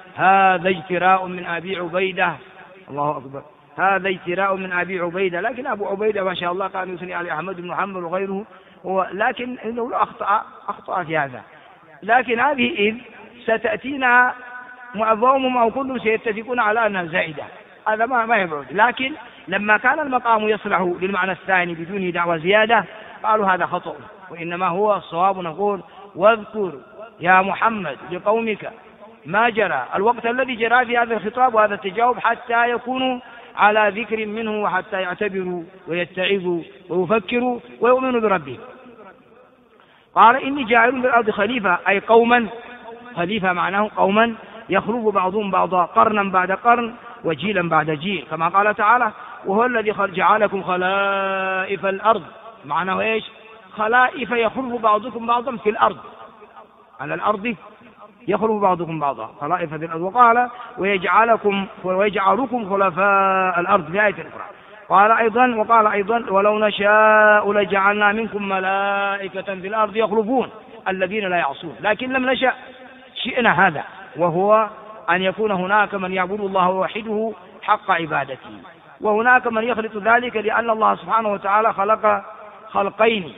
هذا اجتراء من أبي عبيدة. الله أكبر، هذا اجتراء من أبي عبيدة. لكن أبو عبيدة ما شاء الله كان يثني عليه أحمد بن حنبل وغيره، لكن إنه أخطأ في هذا. لكن هذه إذ ستأتينا معظمهم أو كلهم سيتفقون على أنها زائدة، هذا ما يبعد. لكن لما كان المقام يصلح للمعنى الثاني بدون دعوى زيادة قالوا هذا خطأ، وإنما هو الصواب. نقول واذكر يا محمد لقومك ما جرى الوقت الذي جرى في هذا الخطاب وهذا التجاوب حتى يكونوا على ذكر منه وحتى يعتبروا ويتعظوا ويفكروا ويؤمنوا بربهم. قال إني جاعل في الأرض خليفة، أي قوما، خليفة معناه قوما يخلف بعضهم بعضا قرنا بعد قرن وجيلا بعد جيل، كما قال تعالى وهو الذي جعلكم خلائف الأرض. معناه إيش؟ خلائف يخلف بعضكم بعضا في الأرض، على الأرض يخلف بعضكم بعضا، خلائف في الأرض. وقال ويجعلكم خلفاء الأرض في آية أخرى. وقال أيضا ولو نشاء لجعلنا منكم ملائكة في الأرض يخلفون الذين لا يعصون، لكن لم نشأ شئنا هذا، وهو أن يكون هناك من يعبد الله وحده حق عبادته، وهناك من يخلط ذلك، لأن الله سبحانه وتعالى خلق خلقين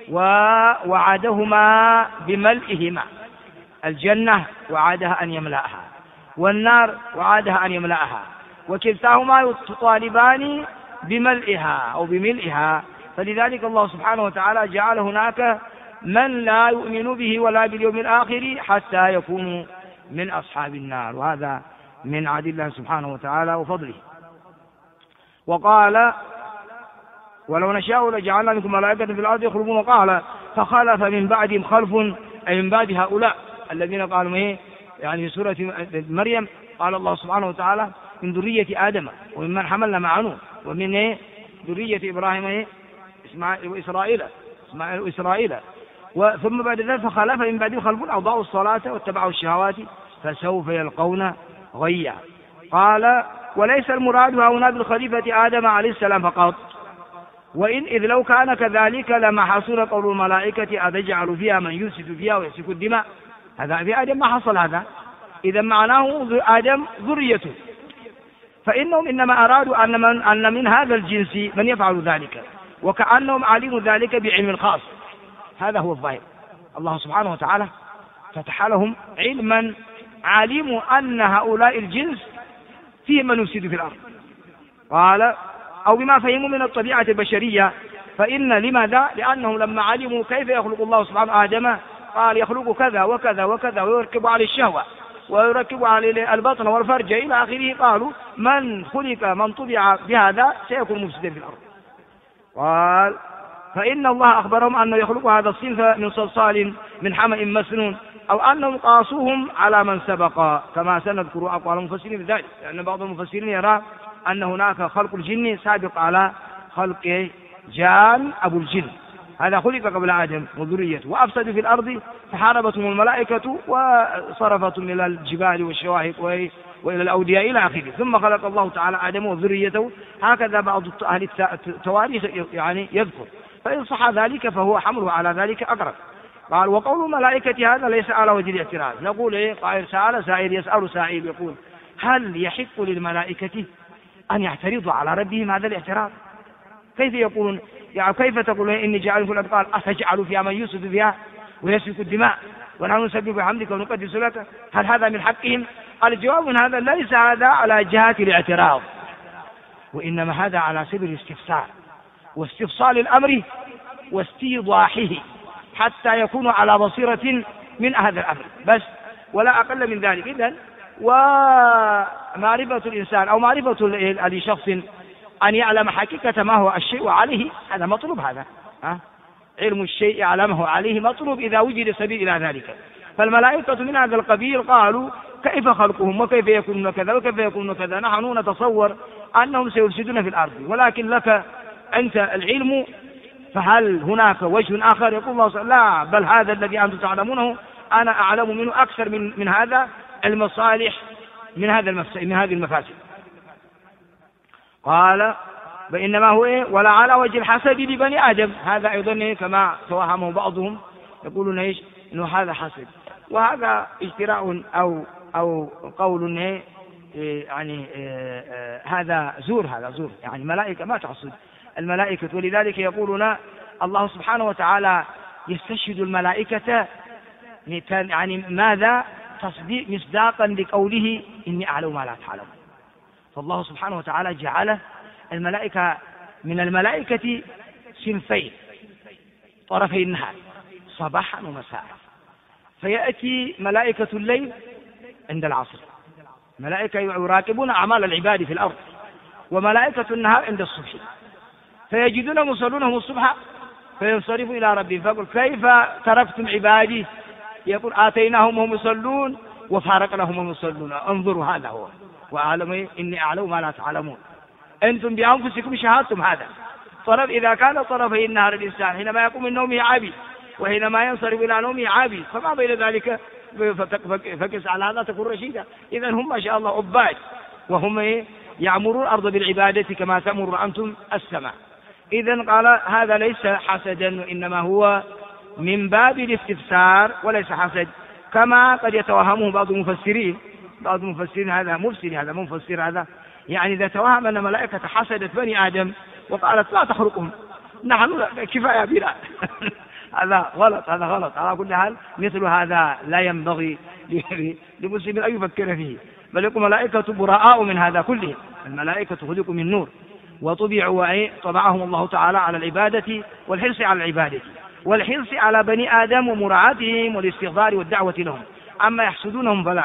ووعدهما بملئهما، الجنة وعدها أن يملأها، والنار وعدها أن يملأها، وكلتاهما يطالبان بملئها أو بملئها. فلذلك الله سبحانه وتعالى جعل هناك من لا يؤمن به ولا باليوم الآخر حتى يكونوا من أصحاب النار، وهذا من عدل الله سبحانه وتعالى وفضله. وقال ولو نشاء لجعلنا منكم ملائكة في الأرض يخلفون. وقال فخلف من بعدهم خلف، أي من بعد هؤلاء الذين قالوا إيه، يعني في سورة مريم قال الله سبحانه وتعالى من ذرية آدم وممن حملنا مع نوح ومن ذرية إبراهيم وإسرائيل. ثم بعد ذلك فخلف من بعدهم خلف أضاعوا الصلاة واتبعوا الشهوات فسوف يلقون غيا. قال وليس المراد هنا بالخليفة آدم عليه السلام فقط، إذ لو كان كذلك لما حصل قول الملائكة أتجعل فيها من يفسد فيها ويسفك الدماء. هذا في آدم ما حصل هذا، إذا معناه آدم ذريته، فإنهم إنما أرادوا أن من هذا الجنس من يفعل ذلك، وكأنهم علموا ذلك بعلم خاص. هذا هو الظاهر، الله سبحانه وتعالى فتح لهم علما، علموا أن هؤلاء الجنس فيه من يفسد في الأرض. قال أو بما فهموا من الطبيعة البشرية، فإن لماذا؟ لأنهم لما علموا كيف يخلق الله سبحانه آدم قال يخلق كذا وكذا وكذا ويركب عليه الشهوة ويركب عليه البطن والفرج إلى آخره، قالوا من خلق من طبع بهذا سيكون مفسدا في الأرض. قال فإن الله أخبرهم أنه يخلق هذا الصنف من صلصال من حمأ مسنون، أو أنهم قاسوهم على من سبق، كما سنذكر أقوال المفسرين بذلك، لأن بعض المفسرين يرى أن هناك خلق الجن سابق على خلق جان أبو الجن، هذا خلق قبل آدم وذريته، وأفسدوا في الأرض فحاربتهم الملائكة وصرفتهم إلى الجبال والشواهق وإلى الأودياء إلى آخره، ثم خلق الله تعالى آدم وذريته. هكذا بعض أهل التواريخ يعني يذكر، فإن صح ذلك فهو حمله على ذلك أقرب. قال وقول الملائكة هذا ليس على وجه الاعتراض. نقول إيه؟ قائل سأل سائل يسأل سائل يقول هل يحق للملائكة أن يعترضوا على ربهم هذا الاعتراض؟ كيف يقولون يعني كيف تقولون إني جاعل في الأرض أتجعل فيها من يفسد فيها ويسفك الدماء ونحن نسبح بحمدك ونقدس لك؟ هل هذا من حقهم؟ الجواب من هذا ليس هذا على جهة الاعتراض، وإنما هذا على سبيل الاستفسار واستفصال الأمر واستيضاحه حتى يكونوا على بصيرة من هذا الأمر بس، ولا أقل من ذلك. إذن ومعرفة الإنسان أو معرفة لشخص أن يعلم حقيقة ما هو الشيء عليه، هذا مطلوب، هذا علم الشيء علمه عليه مطلوب إذا وجد سبيل إلى ذلك. فالملائكة من هذا القبيل قالوا كيف خلقهم وكيف يكونون كذا وكيف يكونون كذا، نحن نتصور أنهم سيفسدون في الأرض، ولكن لك أنت العلم، فهل هناك وجه آخر؟ يقول الله لا، بل هذا الذي أنتم تعلمونه أنا أعلم منه أكثر من هذا المصالح من هذه المفاسد. قال فإنما هو ولا على وجه الحسد لبني آدم، هذا أيضا كما توهمه بعضهم يقولون إنه هذا حسد، وهذا اجتراء أو أو قول يعني هذا زور، هذا زور، يعني ملائكة ما تحصد الملائكة. ولذلك يقولون الله سبحانه وتعالى يستشهد الملائكة يعني ماذا؟ تصديق مصداقا لقوله إني أعلم ما لا تعلم. فالله سبحانه وتعالى جعل الملائكة من الملائكة صنفين طرفي النهار صباحا ومساء، فيأتي ملائكة الليل عند العصر، ملائكة يراقبون أعمال العباد في الأرض، وملائكة النهار عند الصبح، فيجدون مصلونهم الصبح فينصرفوا إلى ربهم فيقول كيف تركتم عبادي؟ يقول آتيناهم وهم يصلون وفارقناهم وهم يصلون. انظروا هذا هو، وأعلم إني أعلم ما لا تعلمون. أنتم بأنفسكم شاهدتم هذا. طرف إذا كان طرفي النهار الإنسان حينما يقوم من نومه عابي وحينما ينصرف إلى نومه عابي، فما بين ذلك فكس على هذا تكون رشيدا. إذن هم ما شاء الله عباد، وهم يعمرون الأرض بالعبادة كما تأمر أنتم السماء. إذن قال هذا ليس حسدا، وإنما هو من باب الاستفسار وليس حسد، كما قد يتوهمه بعض المفسرين. بعض المفسرين هذا مفسر، هذا مفسر، هذا يعني إذا توهم أن ملائكة حسدت بني آدم وقالت لا تخرقهم نحن كفاية بنا هذا غلط، هذا غلط. على كل حال مثل هذا لا ينبغي لمسلم أن يفكر فيه، بل يقول ملائكة براء من هذا كله. الملائكة خلقوا من نور وطبعوا طبعهم الله تعالى على العبادة والحرص على العبادة والحرص على بني آدم ومراعاتهم والاستغفار والدعوة لهم، أما يحسدونهم فلا.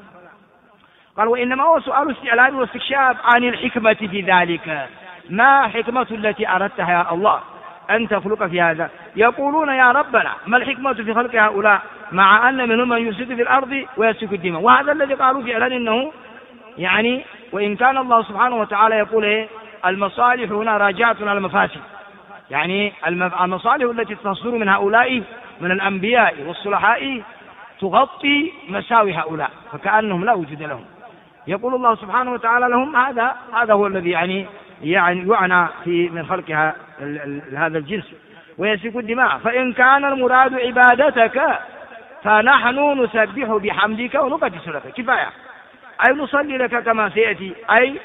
قال وإنما هو سؤال استعلام واستكشاف عن الحكمة في ذلك، ما حكمة التي أردتها يا الله أن تخلق في هذا؟ يقولون يا ربنا ما الحكمة في خلق هؤلاء مع أن منهم من يفسد في الأرض ويسفك الدماء. وهذا الذي قالوا فعلا إنه يعني وإن كان الله سبحانه وتعالى يقول المصالح هنا راجعة على المفاسد، يعني المصالح التي تصدر من هؤلاء من الأنبياء والصلحاء تغطي مساوي هؤلاء، فكأنهم لا وجود لهم. يقول الله سبحانه وتعالى لهم هذا هو الذي يعني يعنى في من خلقها هذا الجنس ويسفك الدماء. فإن كان المراد عبادتك فنحن نسبح بحمدك ونقدس لك كفاية، أي نصلي لك كما سيأتي،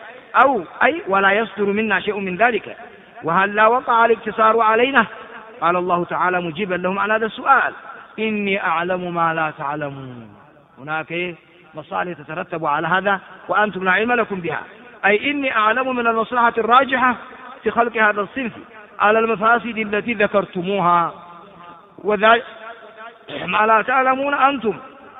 أي ولا يصدر منا شيء من ذلك. وهل لا وقع الاقتصار علينا؟ قال الله تعالى مجيبا لهم عن هذا السؤال إني أعلم ما لا تعلمون. هناك مصالح تترتب على هذا وأنتم لا علم لكم بها، أي إني أعلم من المصلحة الراجحة في خلق هذا الصنف على المفاسد التي ذكرتموها، وذلك ما لا تعلمون أنتم.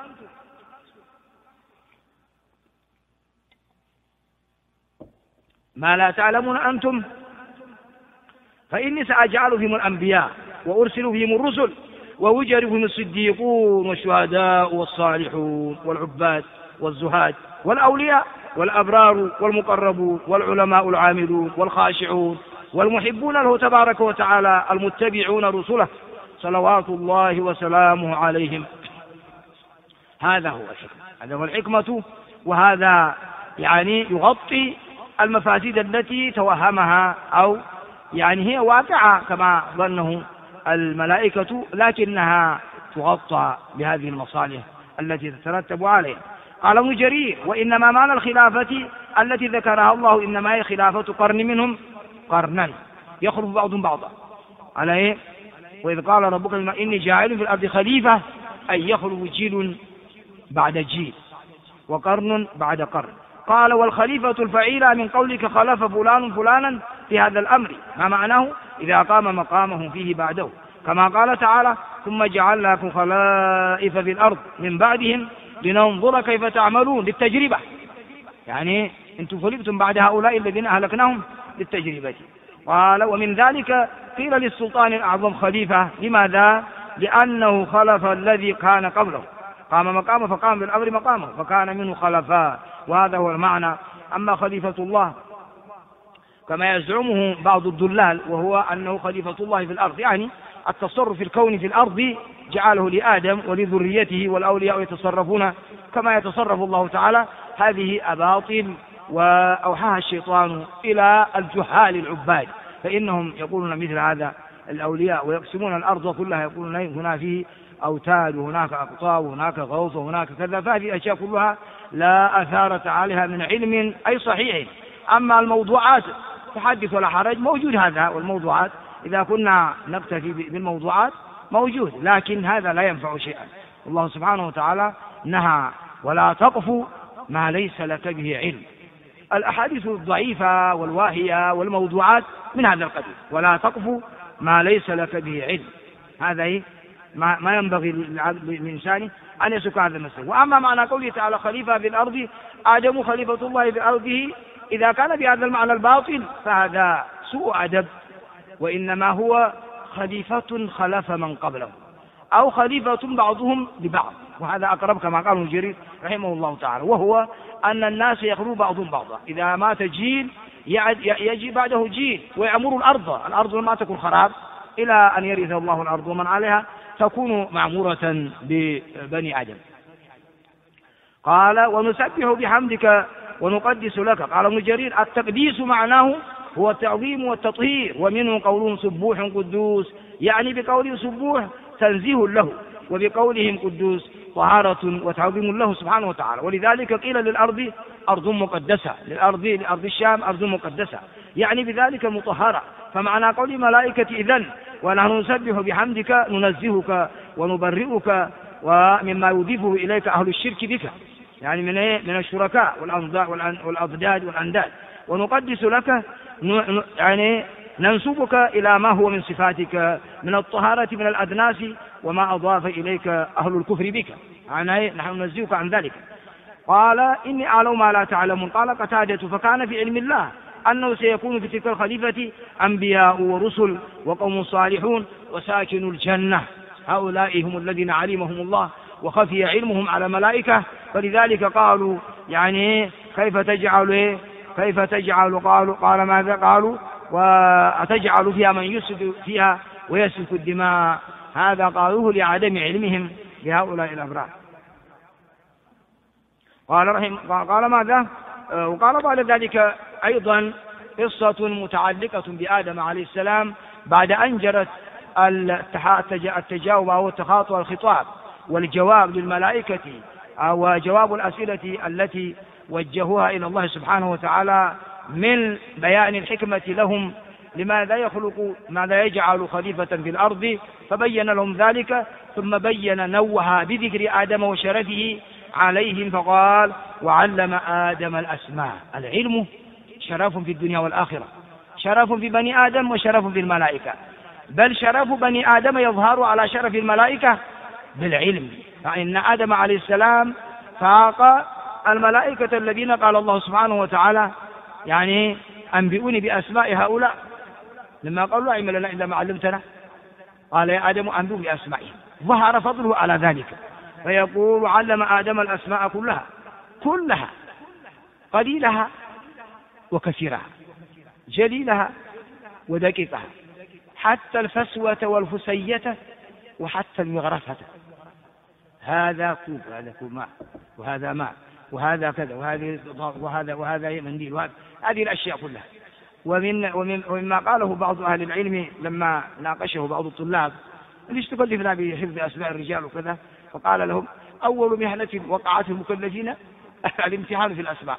ما لا تعلمون أنتم فإني سأجعل فيهم الأنبياء وأرسل فيهم الرسل ووجر فيهم الصديقون والشهداء والصالحون والعباد والزهاد والأولياء والأبرار والمقربون والعلماء العاملون والخاشعون والمحبون له تبارك وتعالى المتبعون رسله صلوات الله وسلامه عليهم. هذا هو الحكمة، هذا هو الحكمة، وهذا يعني يغطي المفاسد التي توهمها أو يعني هي واقعة كما ظنه الملائكة، لكنها تغطى بهذه المصالح التي تترتب عليها. قال ابن جرير وإنما معنى الخلافة التي ذكرها الله إنما هي خلافة قرن منهم قرنا يخلف بعضهم بعضا على إيه؟ وإذ قال ربك إني جاعل في الأرض خليفة أي يخلف جيل بعد جيل وقرن بعد قرن. قال والخليفة الفعيلة من قولك خلف فلان فلانا في هذا الأمر، ما معناه إذا قام مقامه فيه بعده، كما قال تعالى ثم جعلناكم خلائف في الأرض من بعدهم لننظر كيف تعملون للتجربة، يعني انتم خلفتم بعد هؤلاء الذين أهلكناهم للتجربة. قال ومن ذلك قيل للسلطان الأعظم خليفة، لماذا؟ لأنه خلف الذي كان قبله، قام مقامه فقام بالأمر مقامه فكان منه خلفاء، وهذا هو المعنى. أما خليفة الله كما يزعمه بعض الضلال وهو أنه خليفة الله في الأرض، يعني التصرف في الكون في الأرض جعله لآدم ولذريته والأولياء يتصرفون كما يتصرف الله تعالى، هذه أباطيل وأوحاها الشيطان إلى الجهال العباد، فإنهم يقولون مثل هذا الأولياء ويقسمون الأرض كلها يقولون هنا فيه أوتاد وهناك أقطاب وهناك غوص وهناك كذا، فهذه أشياء كلها لا أثارة عليها من علم أي صحيح. أما الموضوعات تحدث ولا حرج موجود هذا، والموضوعات إذا كنا نكتفي بالموضوعات موجود، لكن هذا لا ينفع شيئا. الله سبحانه وتعالى نهى ولا تقف ما ليس لك به علم. الأحاديث الضعيفة والواهية والموضوعات من هذا القبيل، ولا تقف ما ليس لك به علم. هذا ما ينبغي للإنسان أن يسلك هذا المسلك. وأما معنى قوله تعالى خليفة في الأرض، آدم خليفة الله في أرضه، إذا كان بهذا المعنى الباطل فهذا سوء أدب، وإنما هو خليفة خلف من قبله، أو خليفة بعضهم لبعض، وهذا أقرب كما قال ابن جرير رحمه الله تعالى، وهو أن الناس يخلو بعضهم بعضا. إذا مات جيل يجي بعده جيل ويعمر الأرض لما تكون خراب إلى أن يرث الله الأرض ومن عليها تكون معمورة ببني آدم. قال ونسبح بحمدك ونقدس لك. قال ابن جرير التقديس معناه هو التعظيم والتطهير، ومنه قولهم سبوح قدوس، يعني بقوله سبوح تنزيه له، وبقولهم قدوس طهارة وتعظيم له سبحانه وتعالى. ولذلك قيل للأرض أرض لأرض الشام أرض مقدسة، يعني بذلك مطهرة. فمعنى قول الملائكة إذن ونحن نسبح بحمدك ننزهك ونبرئك ومما يضيفه إليك أهل الشرك بك، يعني من الشركاء والأضداد والأنداد. ونقدس لك يعني ننسبك إلى ما هو من صفاتك من الطهارة من الأدناس وما أضاف إليك أهل الكفر بك، يعني نحن ننزهك عن ذلك. قال إني أعلم ما لا تعلمون. قال قتادة فكان في علم الله أنه سيكون في تلك الخليفة أنبياء ورسل وقوم صالحون وساكن الجنة، هؤلاء هم الذين علمهم الله وخفي علمهم على ملائكة. فلذلك قالوا يعني كيف تجعل قال ماذا قالوا وأتجعل فيها من يفسد فيها ويسفك الدماء. هذا قالوه لعدم علمهم بهؤلاء الأبرار. قال ماذا؟ وقال بعد ذلك أيضا قصة متعلقة بآدم عليه السلام بعد أن جرت التجاوب أو التخاطب الخطاب والجواب للملائكة وجواب الأسئلة التي وجهوها إلى الله سبحانه وتعالى من بيان الحكمة لهم ماذا يجعل خليفة في الأرض، فبين لهم ذلك، ثم بين نوه بذكر آدم وشرفه عليهم فقال وعلم آدم الأسماء. العلم شرف في الدنيا والآخرة، شرف في بني آدم وشرف في الملائكة، بل شرف بني آدم يظهر على شرف الملائكة بالعلم. فإن آدم عليه السلام فاق الملائكة الذين قال الله سبحانه وتعالى يعني أنبئوني بأسماء هؤلاء، لما قالوا لا علم لنا إلا ما علمتنا، قال يا آدم أنبئوني بأسمائهم، ظهر فضله على ذلك. فيقول علم آدم الأسماء كلها قليلها وكثيرها، جليلها ودقيقها، حتى الفسوة والفسية وحتى المغرفة. هذا كوب، هذا كوب ماء، وهذا ماء، وهذا كذا، وهذا منديل، هذه الأشياء كلها. ومما قاله بعض أهل العلم لما ناقشه بعض الطلاب اللي تكلفنا بحفظ أسماء الرجال وكذا، فقال لهم أول مهنة وقعت المكلفين الامتحان في الأسماء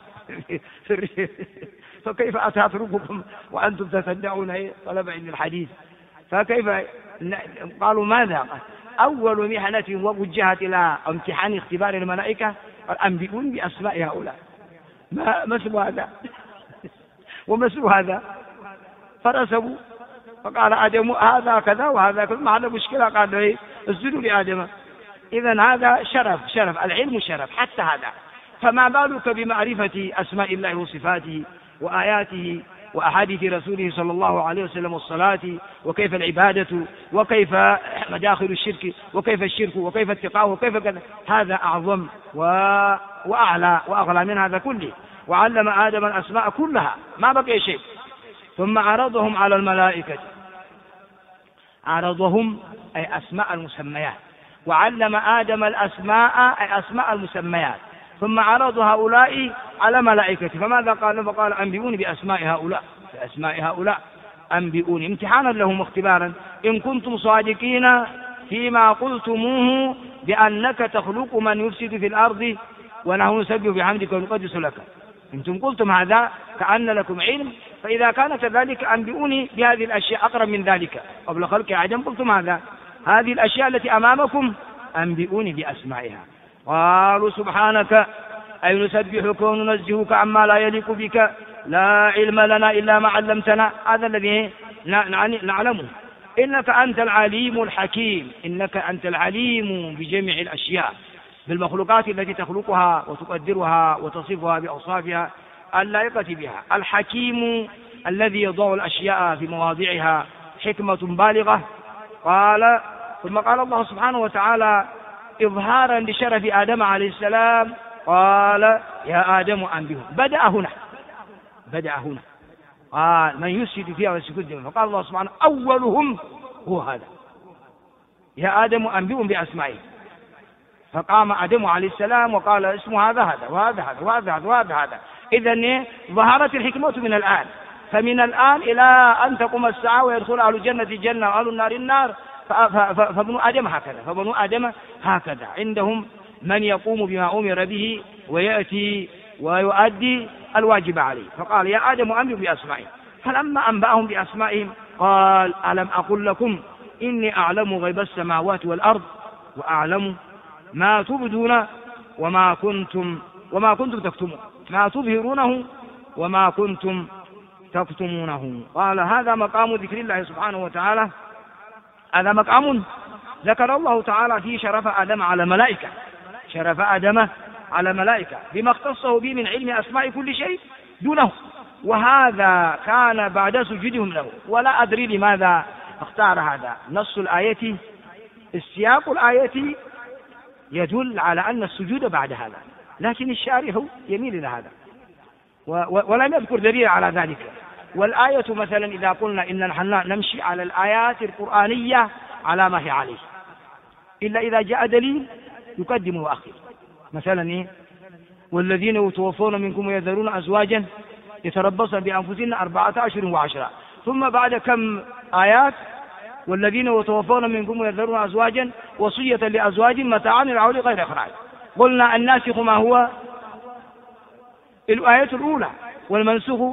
فكيف أتترككم وأنتم تتبعون طلب علم الحديث؟ فكيف؟ قالوا ماذا؟ أول مهنة ووجهت إلى امتحان اختبار الملائكة أنبئون بأسماء هؤلاء. ما اسم هذا وما اسم هذا؟ فرسبوا فقال آدم هذا كذا وهذا كذا، ما عنده مشكلة، قال اسجدوا لآدم. إذن هذا شرف العلم شرف حتى هذا، فما بالك بمعرفة أسماء الله وصفاته وآياته وأحاديث رسوله صلى الله عليه وسلم والصلاة، وكيف العبادة، وكيف مداخل الشرك، وكيف الشرك، وكيف اتقاءه، وكيف كذا. هذا أعظم وأعلى وأغلى من هذا كله. وعلم آدم الأسماء كلها ما بقي شيء، ثم عرضهم على الملائكة، عرضهم أي أسماء المسميات، وعلم آدم الأسماء أي أسماء المسميات، ثم عرض هؤلاء على ملائكة. فماذا قال؟ فقال أنبئوني بأسماء هؤلاء، أنبئوني، امتحانا لهم واختبارا. إن كنتم صادقين فيما قلتموه بأنك تخلق من يفسد في الأرض ونحن نسبح بحمدك ونقدس لك. أنتم قلتم هذا كأن لكم علم، فإذا كان كذلك أنبئوني بهذه الأشياء أقرب من ذلك قبل خلق آدم. قلتم هذا، هذه الأشياء التي أمامكم أنبئوني بأسمائها. قالوا سبحانك أي نسبحك وننزهك عما لا يليق بك، لا علم لنا إلا ما علمتنا. هذا الذي نعلمه. إنك أنت العليم الحكيم، إنك أنت العليم بجميع الأشياء، بالمخلوقات التي تخلقها وتقدرها وتصفها بأوصافها اللائقة بها. الحكيم الذي يضع الأشياء في مواضعها، حكمة بالغة. قال ثم قال الله سبحانه وتعالى إظهارا لشرف آدم عليه السلام، قال يا آدم أنبئهم. بدأ هنا قال من يفسد فيها ويسفك الدماء، فقال الله سبحانه أولهم هو هذا، يا آدم أنبئهم بأسمائهم. فقام آدم عليه السلام وقال اسم هذا هذا وهذا هذا وهذا هذا وهذا هذا. إذن ظهرت الحكمة من الآن، فمن الآن إلى أن تقوم الساعة ويدخل أهل الجنة الجنة وأهل النار النار، فبنو آدم هكذا عندهم من يقوم بما أمر به ويأتي ويؤدي الواجب عليه. فقال يا آدم أنبئهم بأسمائهم. فلما أنبأهم بأسمائهم قال ألم أقل لكم إني أعلم غيب السماوات والأرض وأعلم ما تبدون وما كنتم تكتمون، ما تظهرونه وما كنتم تكتمونه. قال هذا مقام ذكر الله سبحانه وتعالى، هذا مقام ذكر الله تعالى فيه شرف آدم على الملائكة، شرف آدم على الملائكة بما اختصه به من علم أسماء كل شيء دونه، وهذا كان بعد سجودهم له. ولا أدري لماذا اختار هذا. نص الآية، السياق الآية يدل على أن السجود بعد هذا، لكن الشارح يميل إلى هذا ولم يذكر دليل على ذلك. والآية مثلا إذا قلنا إن نحن نمشي على الآيات القرآنية على ما هي عليه، إلا إذا جاء دليل يقدم وأخر. مثلا والذين يتوفون منكم ويذرون أزواجا يتربصن بأنفسهن 4 أشهر و10، ثم بعد كم آيات والذين يتوفون منكم ويذرون أزواجا وصية لأزواج متاعا إلى الحول غير إخراج. قلنا الناسخ ما هو؟ الآية الأولى، والمنسوخ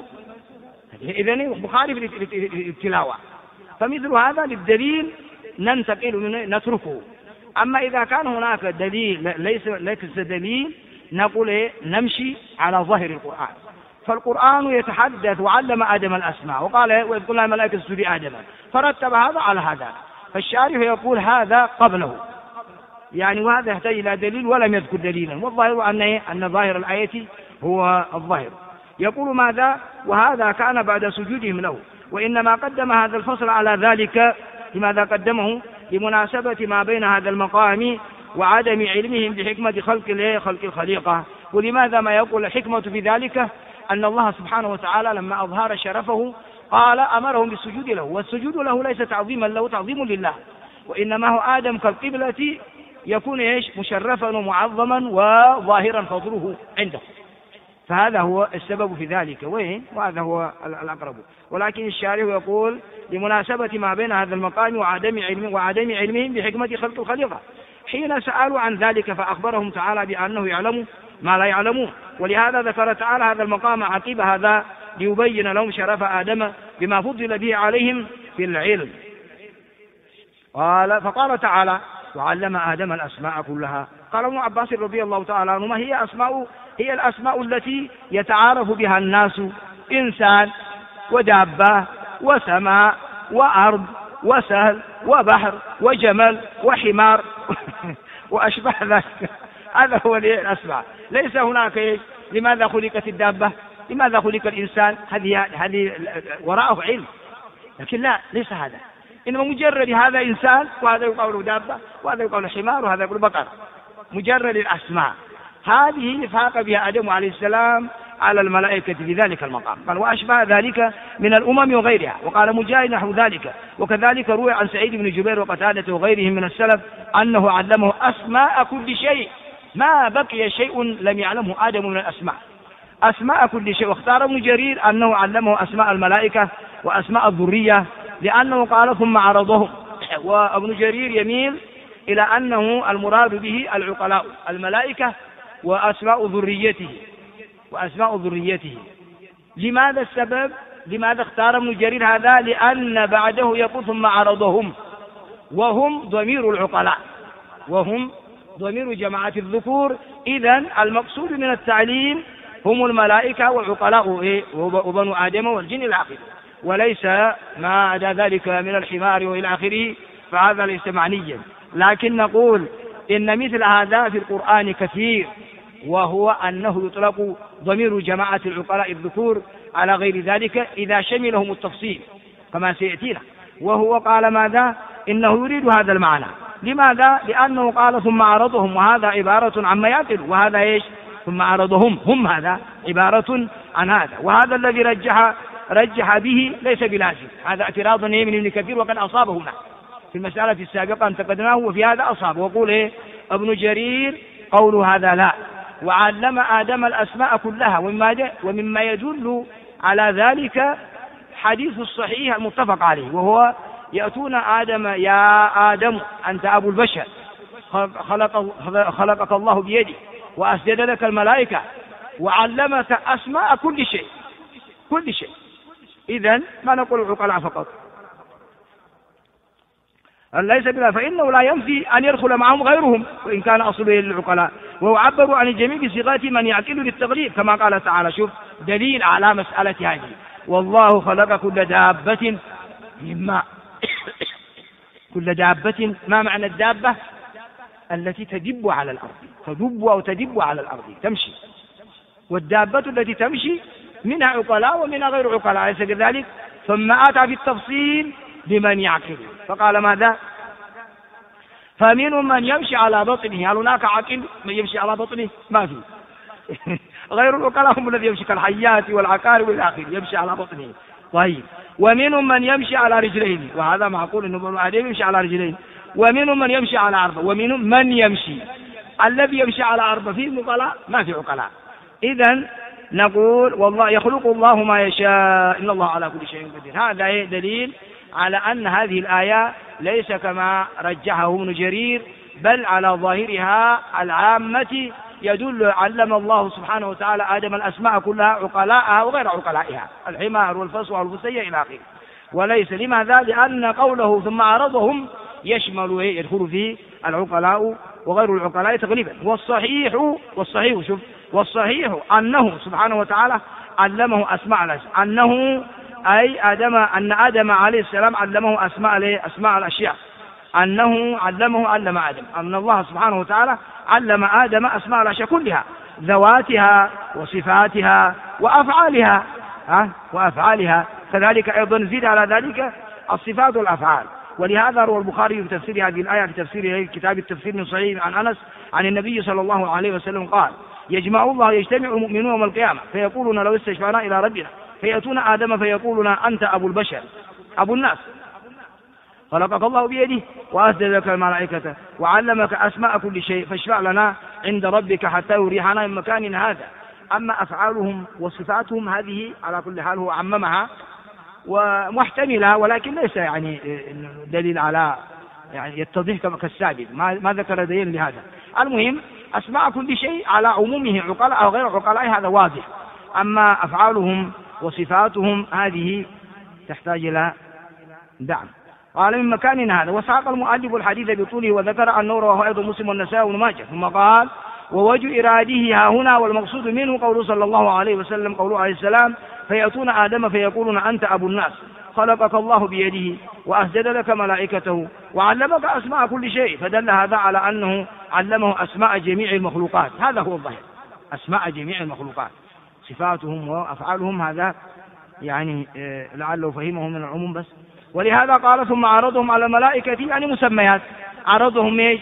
إذن مخالف للتلاوة. فمثل هذا للدليل ننتقل نتركه. أما إذا كان هناك دليل ليس دليل نقول نمشي على ظاهر القرآن. فالقرآن يتحدث وعلم آدم الأسماء وقال وإذ قلنا الملائكة اسجدوا لآدم، فرتب هذا على هذا. فالشارح يقول هذا قبله، يعني وهذا يحتاج إلى دليل ولم يذكر دليلا، والظاهر أن ظاهر الآية هو الظاهر. يقول ماذا؟ وهذا كان بعد سجودهم له، وإنما قدم هذا الفصل على ذلك. لماذا قدمه؟ لمناسبة ما بين هذا المقام وعدم علمهم بحكمة خلق الخليقة. ولماذا ما يقول الحكمة في ذلك؟ أن الله سبحانه وتعالى لما أظهر شرفه قال أمرهم بالسجود له، والسجود له ليس تعظيما له، تعظيم لله، وإنما هو آدم كالقبلة يكون مشرفا ومعظما وظاهرا فضله عنده. فهذا هو السبب في ذلك، وهذا هو الأقرب. ولكن الشارح يقول لمناسبة ما بين هذا المقام وعدم علمهم بحكمة خلق الخليقة، حين سألوا عن ذلك فأخبرهم تعالى بأنه يعلم ما لا يعلمون. ولهذا ذكر تعالى هذا المقام عقيب هذا ليبين لهم شرف آدم بما فضل به عليهم في العلم. فقال تعالى وعلم آدم الأسماء كلها. قال ابن عباس رضي الله تعالى عنهما هي الأسماء التي يتعارف بها الناس، إنسان ودابة وسماء وأرض وسهل وبحر وجمل وحمار وأشبه ذلك. هذا هو الأسماء. ليس هناك لماذا خلقت الدابة، لماذا خلق الإنسان، هذه وراءه علم، لكن لا، ليس هذا. إنما مجرد هذا إنسان وهذا يقول دابة وهذا يقول حمار وهذا يقول بقر، مجرد الأسماء. هذه نفاق بها آدم عليه السلام على الملائكة في ذلك المقام. قال وأشبه ذلك من الأمم وغيرها. وقال مجاهد نحو ذلك. وكذلك روي عن سعيد بن جبير وقتادة وغيرهم من السلف أنه علمه أسماء كل شيء، ما بقي شيء لم يعلمه آدم من الأسماء، أسماء كل شيء. واختار ابن جرير أنه علمه أسماء الملائكة وأسماء الذرية لأنه قال ثم عرضهم. وابن جرير يميل إلى أنه المراد به العقلاء الملائكة وأسماء ذريته. لماذا السبب؟ لماذا اختار ابن جرير هذا؟ لأن بعده يقول ثم عرضهم، وهم ضمير العقلاء، وهم ضمير جماعة الذكور. إذن المقصود من التعليم هم الملائكة والعقلاء وبنو آدم والجن إلى آخره، وليس ما عدا ذلك من الحمار وإلى آخره، فهذا ليس معنيا. لكن نقول إن مثل هذا في القرآن كثير، وهو أنه يطلق ضمير جماعة العقلاء الذكور على غير ذلك إذا شملهم التفصيل كما سيأتينا. وهو قال ماذا؟ إنه يريد هذا المعنى. لماذا؟ لأنه قال ثم عرضهم، وهذا عبارة عما يعقل، وهذا إيش؟ ثم عرضهم هم، هذا عبارة عن هذا. وهذا الذي رجح به ليس بلازم، هذا اعتراض من ابن كثير وقد أصابه هنا في المسألة السابقة انتقدناه، وفي هذا أصاب. وقول ابن جرير قول هذا لا، وعلم آدم الأسماء كلها. ومما يدل على ذلك حديث الصحيح المتفق عليه، وهو يأتون آدم يا آدم أنت أبو البشر خلقك الله بيده وأسجد لك الملائكة وعلمك أسماء كل شيء. إذن ما نقول العقلاء فقط، ليس بلا، فإنه لا ينفي أن يدخل معهم غيرهم وإن كان أصله للعقلاء، ويعبر عن الجميع بصيغة من يعقل للتغليب كما قال تعالى. شوف دليل على مسألة هذه، والله خلق كل دابة مما كل دابة. ما معنى الدابة؟ التي تدب على الأرض، تدب أو تدب على الأرض، تمشي. والدابة التي تمشي منها عقلاء ومنها غير عقلاء، أليس كذلك؟ ثم أتى في التفصيل لمن يعقل، فقال ماذا؟ فمنهم من يمشي على بطنه. هل هناك عاقل من يمشي على بطنه؟ ما في. غير العقلاء هم الذي يمشي كالحيات والعقارب والى اخره، يمشي على بطنه. طيب، ومنهم من يمشي على رجلين، وهذا معقول انه ابن آدم يمشي على رجلين. ومنهم من يمشي على أربع، ومنهم من يمشي. الذي يمشي على أربع فيه عقلاء؟ ما في عقلاء. إذن نقول والله يخلق الله ما يشاء إن الله على كل شيء قدير. هذا دليل على أن هذه الآية ليس كما رجحه ابن جرير، بل على ظاهرها العامة يدل علم الله سبحانه وتعالى آدم الأسماء كلها عقلاءها وغير عقلائها، الحمار والفص والفسية إلى آخره. وليس لماذا؟ لأن قوله ثم عرضهم يشمل يدخل فيه العقلاء وغير العقلاء تقريبا. والصحيح أنه سبحانه وتعالى علمه أسماء أنه أي أن آدم عليه السلام علمه أسماء الأشياء، أنه علم آدم، أن الله سبحانه وتعالى علم آدم أسماء الأشياء كلها، ذواتها وصفاتها وأفعالها كذلك أيضا زيد على ذلك الصفات والأفعال. ولهذا روى البخاري في تفسير هذه الآية في تفسير كتاب التفسير من صحيح عن أنس عن النبي صلى الله عليه وسلم قال: يجمع المؤمنون يوم القيامة فيقولون لو استشفعنا إلى ربنا فيأتون آدم فيقولون أنت أبو البشر، أبو الناس، خلقك الله بيده وأسجد لك الملائكة وعلمك أسماء كل شيء، فاشفع لنا عند ربك حتى يريحنا من مكاننا هذا. أما أفعالهم وصفاتهم هذه على كل حال هو عممها ومحتملة، ولكن ليس يعني دليل على يعني يتضح كالسابق، ما ذكر دليل لهذا. المهم أسماء كل شيء على عمومه عقلاء أو غير عقلاء هذا واضح. أما أفعالهم وصفاتهم هذه تحتاج إلى دعم. قال من مكاننا هذا. وساق المؤلف الحديث بطوله وذكر أنه رواه أيضا مسلم والنسائي وابن ماجه، ثم قال: ووجه إراده ها هنا والمقصود منه قوله صلى الله عليه وسلم قوله عليه السلام: فيأتون آدم فيقولون أنت أبو الناس، خلقك الله بيده وأسجد لك ملائكته وعلمك أسماء كل شيء، فدل هذا على أنه علمه أسماء جميع المخلوقات. هذا هو الظاهر، أسماء جميع المخلوقات، صفاتهم وأفعالهم، هذا يعني لعله فهمه من العموم بس. ولهذا قال: ثم عرضهم على الملائكة، يعني مسميات. عرضهم ايش؟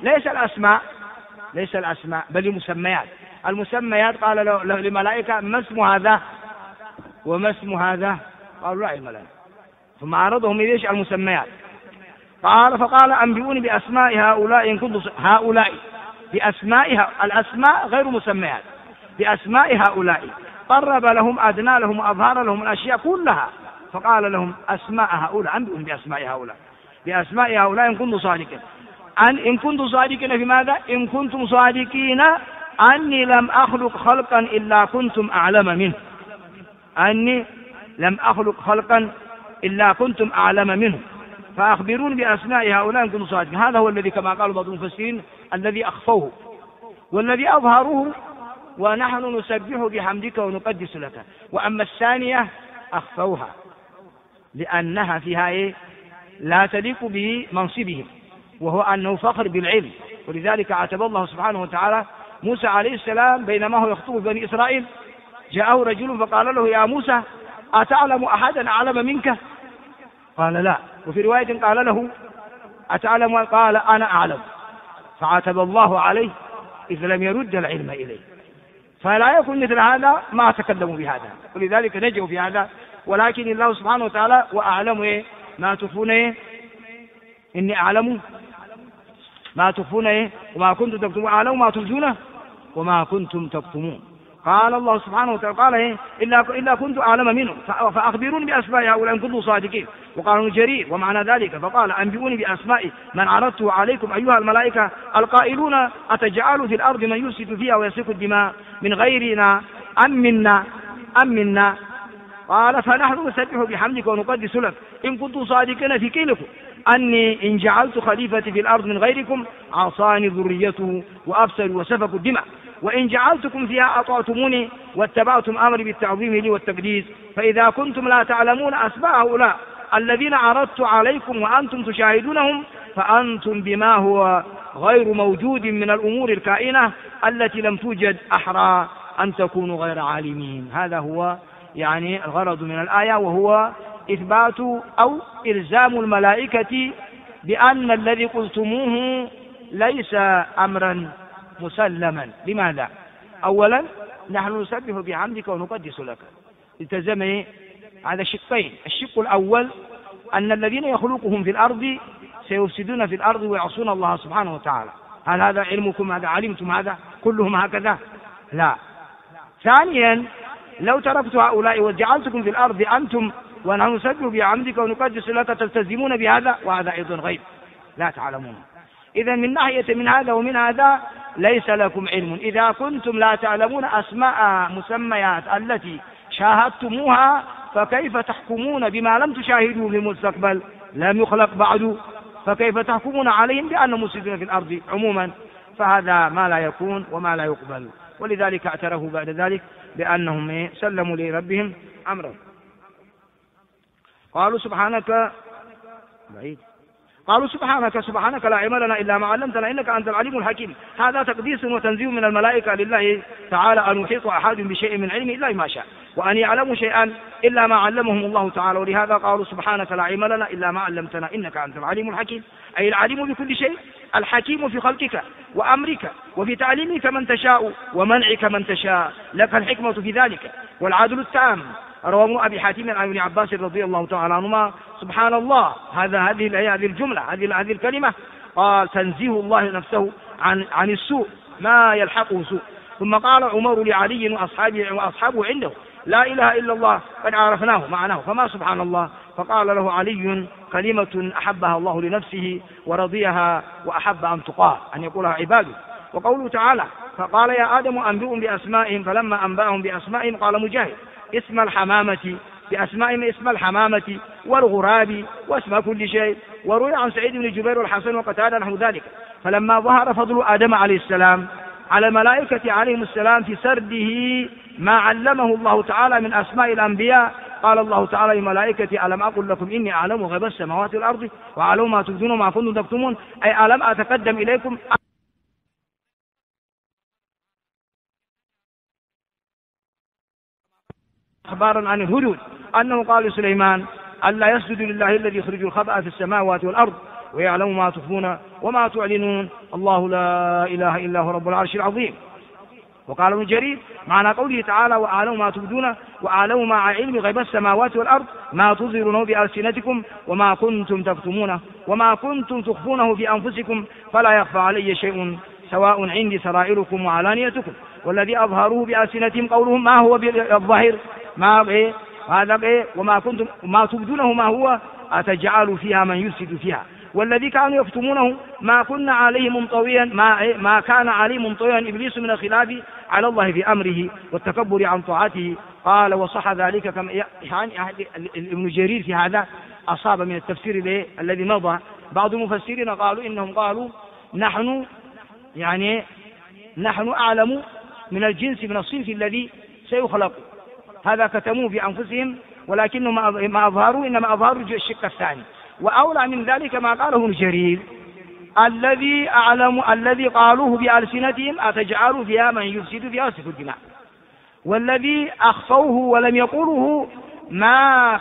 ليس الأسماء بل المسميات. المسميات قال للملائكة: ما اسم هذا وما اسم هذا؟ قالوا لا الملائكة. ثم عرضهم ايش؟ المسميات. فقال: أنبئوني بأسماء هؤلاء إن كنتم هؤلاء بأسمائها، الأسماء غير مسميات، بأسماء هؤلاء. قرب لهم، أدنى لهم، أظهر لهم الأشياء كلها فقال لهم أسماء هؤلاء، أنبئهم بأسماء هؤلاء إن كنتم صادقين. إن كنتم صادقين في ماذا؟ إن كنتم صادقين أني لم أخلق خلقا إلا كنتم أعلم منه، أني لم أخلق خلقا إلا كنتم أعلم منه، فأخبرون بأسماء هؤلاء إن كنتم صادقين. هذا هو الذي كما قال بعض المفسرين الذي أخفوه، والذي أظهروه ونحن نسبح بحمدك ونقدس لك. وأما الثانية أخفوها لأنها فيها لا تليق بمنصبهم، وهو أنه فخر بالعلم. ولذلك عاتب الله سبحانه وتعالى موسى عليه السلام بينما هو يخطب بني إسرائيل، جاءه رجل فقال له يا موسى أتعلم أحدا أعلم منك؟ قال لا. وفي رواية قال له أتعلم؟ قال أنا أعلم. فعاتب الله عليه إذ لم يرد العلم إليه. فلا يكون مثل هذا ما تكلموا بهذا، ولذلك نجوا في هذا. ولكن الله سبحانه وتعالى وأعلم ما تخفون إني أعلم ما تخفون وما كنتم تكتمون، أعلم ما تبدون وما كنتم تكتمون. قال الله سبحانه وتعالى قال إلا كنت أعلم منه فأخبروني بأسماء هؤلاء إن كنتم صادقين. وقال ابن جرير ومعنى ذلك فقال أنبئوني بأسماء من عرضته عليكم أيها الملائكة القائلون أتجعل في الأرض من يفسد فيها ويسفك الدماء من غيرنا أم منا؟ قال فنحن نسبح بحمدك ونقدس لك إن كنتم صادقين في قيلكم أني إن جعلت خليفتي في الأرض من غيركم عصاني ذريته وأفسدوا وسفكوا الدماء، وإن جعلتكم فيها أطعتموني واتبعتم أمري بالتعظيم لي والتقديس. فإذا كنتم لا تعلمون أسماء هؤلاء الذين عرضت عليكم وأنتم تشاهدونهم فأنتم بما هو غير موجود من الأمور الكائنة التي لم توجد أحرى أن تكونوا غير عالمين. هذا هو يعني الغرض من الآية، وهو إثبات أو إلزام الملائكة بأن الذي قلتموه ليس أمرا مسلما. لماذا؟ أولا نحن نسبح بحمدك ونقدس لك، التزم على شقين. الشق الأول أن الذين يخلقهم في الأرض سيفسدون في الأرض ويعصون الله سبحانه وتعالى. هل هذا علمكم؟ هذا علمتم هذا كلهم هكذا؟ لا. ثانيا لو تركت هؤلاء وجعلتكم في الأرض أنتم ونحن نسبح بحمدك ونقدس لك تلتزمون بهذا، وهذا أيضا غيب لا تعلمون. إذا من ناحية من هذا ومن هذا ليس لكم علم. إذا كنتم لا تعلمون أسماء مسميات التي شاهدتموها فكيف تحكمون بما لم تشاهدوا في المستقبل لم يخلق بعد؟ فكيف تحكمون عليهم بأنهم مفسدون في الأرض عموما؟ فهذا ما لا يكون وما لا يقبل. ولذلك اعترفوا بعد ذلك بأنهم سلموا لربهم أمرا. قالوا سبحانك لا علم لنا إلا ما علمتنا إنك أنت العليم الحكيم. هذا تقديس وتنزيه من الملائكة لله تعالى أن يحيط أحد بشيء من علمه إلا ما شاء، وأن يعلموا شيئا إلا ما علمهم الله تعالى. ولهذا قالوا سبحانك لا علم لنا إلا ما علمتنا إنك أنت العليم الحكيم، أي العليم بكل شيء، الحكيم في خلقك وأمرك وفي تعليمك من تشاء ومنعك من تشاء، لك الحكمة في ذلك والعدل التام. رواه أبي حاتم عن ابن عباس رضي الله تعالى عنهما سبحان الله. هذه الجملة هذه الكلمة قال تنزيه الله نفسه عن السوء ما يلحقه سوء. ثم قال عمر لعلي وأصحابه عنده لا إله إلا الله قد عرفناه معناه فما سبحان الله؟ فقال له علي كلمة أحبها الله لنفسه ورضيها وأحب أن تقال أن يقولها عباده. وقوله تعالى فقال يا آدم أنبئهم بأسمائهم فلما أنبأهم بأسمائهم قال مجاهد اسم الحمامة بأسمائهم اسم الحمامة والغراب واسم كل شيء. وروي عن سعيد بن جبير والحسن وقتادة نحو ذلك. فلما ظهر فضل آدم عليه السلام على الملائكة عليهم السلام في سرده ما علمه الله تعالى من أسماء الأنبياء قال الله تعالى للملائكة ألم أقل لكم إني أعلم غيب السماوات والأرض وأعلم ما تبدون وما كنتم تكتمون، أي ألم أتقدم إليكم أخبارا عن الهدود أنه قال لسليمان ألا يسجد لله الذي يخرج الخبأ في السماوات والأرض ويعلم ما تخفون وما تعلنون الله لا إله إلا هو رب العرش العظيم. وقال ابن جرير معنى قوله تعالى وأعلم ما تبدون وأعلم مع علم غيب السماوات والأرض ما تظهرونه بألسنتكم وما كنتم تكتمونه وما كنتم تخفونه في أنفسكم فلا يخفى علي شيء سواء عندي سرائركم وعلانيتكم. والذي أظهروه بألسنتهم قولهم ما هو بالظاهر هذا إيه؟ وما تبدونه ما هو أتجعل فيها من يفسد فيها والذي كانوا يكتمونه ما كنا عليه منطويا ما كان عليه منطويا إبليس من الخلاف على الله في أمره والتكبر عن طاعته. قال وصح ذلك كما يعني ابن جرير في هذا أصاب من التفسير الذي مضى. بعض المفسرين قالوا إنهم قالوا نحن أعلم من الجنس من الصنف الذي سيخلق. هذا كتموه في أنفسهم ولكنهم ما أظهروا إنما أظهروا الشق الثاني. وأولى من ذلك ما قاله ابن جرير الذي قالوه بألسنتهم أتجعل فيها من يفسد فيها ويسفك الدماء. والذي أخفوه ولم يقوله ما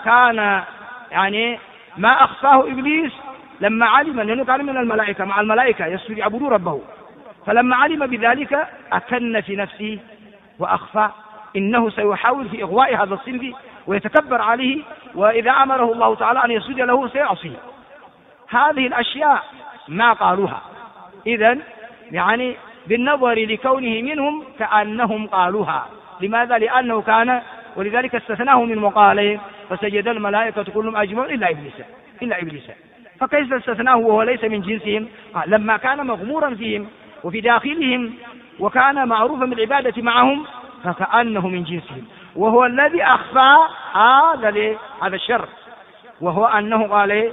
أخفاه إبليس لما علم أنه كان من الملائكة مع الملائكة يعبدون ربه، فلما علم بذلك أكن في نفسه وأخفى إنه سيحاول في إغواء هذا الصنف ويتكبر عليه، وإذا أمره الله تعالى أن يسجد له سيعصيه. هذه الأشياء ما قالوها. إذن بالنظر لكونه منهم كأنهم قالوها. لماذا؟ لأنه كان، ولذلك استثناه من مقاله فسجد الملائكة كلهم أجمعون إلا إبليس. فكيف استثناه وهو ليس من جنسهم؟ لما كان مغمورا فيهم وفي داخلهم وكان معروفا بالعبادة معهم فكأنه من جنسهم، وهو الذي أخفى هذا الشر، وهو أنه قال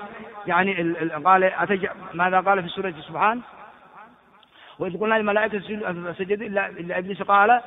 ماذا قال في سورة سبحان؟ وإذ قلنا للملائكة سجدوا إلا إبليس قال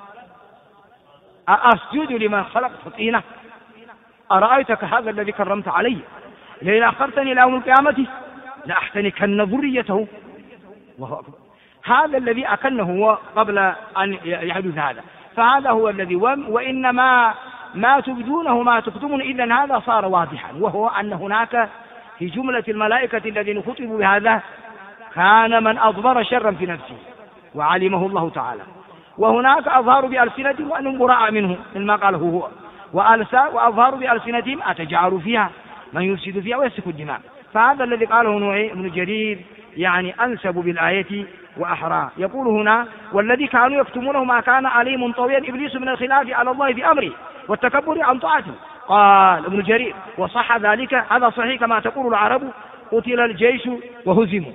أسجد لمن خلقت طينا أرأيتك هذا الذي كرمت علي لئن أخرتني إلى يوم القيامة لأحتنكن ذريته. وهو أكبر. هذا الذي أكنه هو قبل أن يحدث هذا. فهذا هو الذي وإنما ما تبدونه ما تكتمون. إذن هذا صار واضحا، وهو أن هناك في جملة الملائكة الذين خطبوا بهذا كان من أضمر شرا في نفسه وعلمه الله تعالى، وهناك أظهروا بألسنتهم وأنهم براء منه مما قاله هو، وأظهروا بألسنتهم أتجعلوا فيها من يفسد فيها ويسفك الدماء. فهذا الذي قاله ابن جرير أنسب بالآية وأحرى. يقول هنا والذي كانوا يكتمونه ما كان عليه منطويا إبليس من الخلاف على الله في أمره والتكبر عن طاعته. قال ابن جرير وصح ذلك، هذا صحيح كما تقول العرب قتل الجيش وهزموا،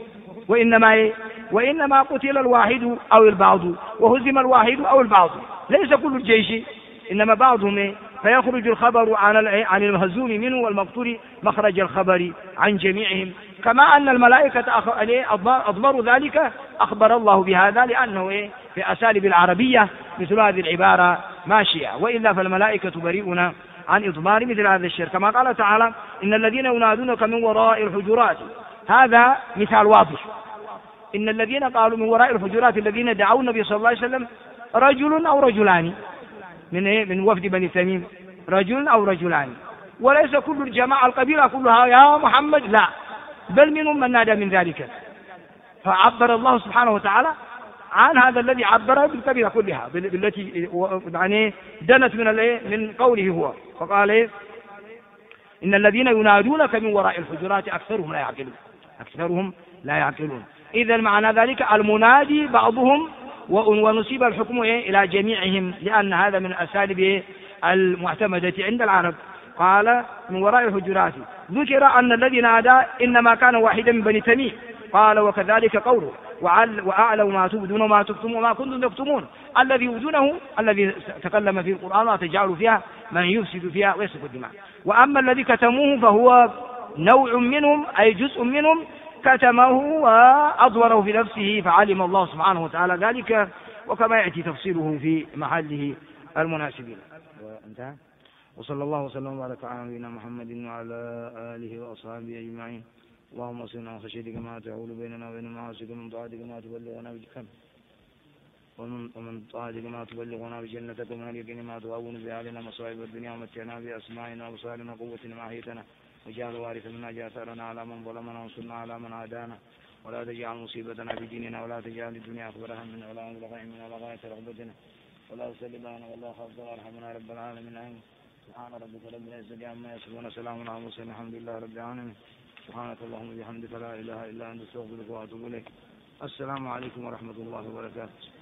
وإنما قتل الواحد أو البعض وهزم الواحد أو البعض، ليس كل الجيش إنما بعضهم، فيخرج الخبر عن المهزوم منه والمقتول مخرج الخبر عن جميعهم. كما أن الملائكة أضمروا ذلك أخبر الله بهذا، لأنه في أساليب العربية مثل هذه العبارة ماشية، وإلا فالملائكة بريئون عن إضمار مثل هذا الشر. كما قال تعالى إن الذين ينادونك من وراء الحجرات، هذا مثال واضح. إن الذين قالوا من وراء الحجرات الذين دعوا النبي صلى الله عليه وسلم رجل أو رجلان من وفد بني تميم، رجل أو رجلان، وليس كل الجماعة القبيلة كلها يا محمد، لا، بل منهم من نادى من ذلك. فعبر الله سبحانه وتعالى عن هذا الذي عبر بالقبيلة كلها بالتي دنت من قوله هو، فقال إن الذين ينادونك من وراء الحجرات أكثرهم لا يعقلون. إذا معنى ذلك المنادي بعضهم، ونسيب الحكم إلى جميعهم، لأن هذا من الأساليب المعتمدة عند العرب. قال من وراء الحجرات. ذكر أن الذي نادى إنما كان واحدا من بني تميم. قال وكذلك قوله وأعلم ما تبدون وما تكتمون وما كنتم تكتمون، الذي يبدونه الذي تكلم في القرآن وتجعل فيها من يفسد فيها ويسفك الدماء. وأما الذي كتموه فهو نوع منهم أي جزء منهم كتمه وأضوره في نفسه فعلم الله سبحانه وتعالى ذلك، وكما يأتي تفصيله في محله المناسبين. وصلى الله وسلم وبارك على نبينا محمد وعلى آله وأصحابه أجمعين. اللهم اصلنا عن خشيتك ما تحول بيننا وبين معاصيك، ومن طاعتك ما تبلغنا بجنتك، ومن طاعتك ما تبلغنا بجنتك، ومن اليقين ما تهون به علينا مصائب الدنيا، ومتعنا بأسماعنا وأبصارنا وقوتنا ما أحييتنا، واجعل وارثا منا جاثرنا على من ظلمنا وانصرنا على من عادانا، ولا تجعل مصيبتنا في ديننا، ولا تجعل الدنيا أكبر همنا ولا مبلغ علمنا ولا غاية رغبتنا، ولا تسلط لنا والله خافك وارحمنا رب العالمين. آمين. سبحان ربك رب العزة عما يصفون، سلام على المرسلين، الحمد لله رب العالمين. سبحانك اللهم وبحمدك لا إله إلا أنت، استغفرك وأتوب إليك. السلام عليكم ورحمة الله وبركاته.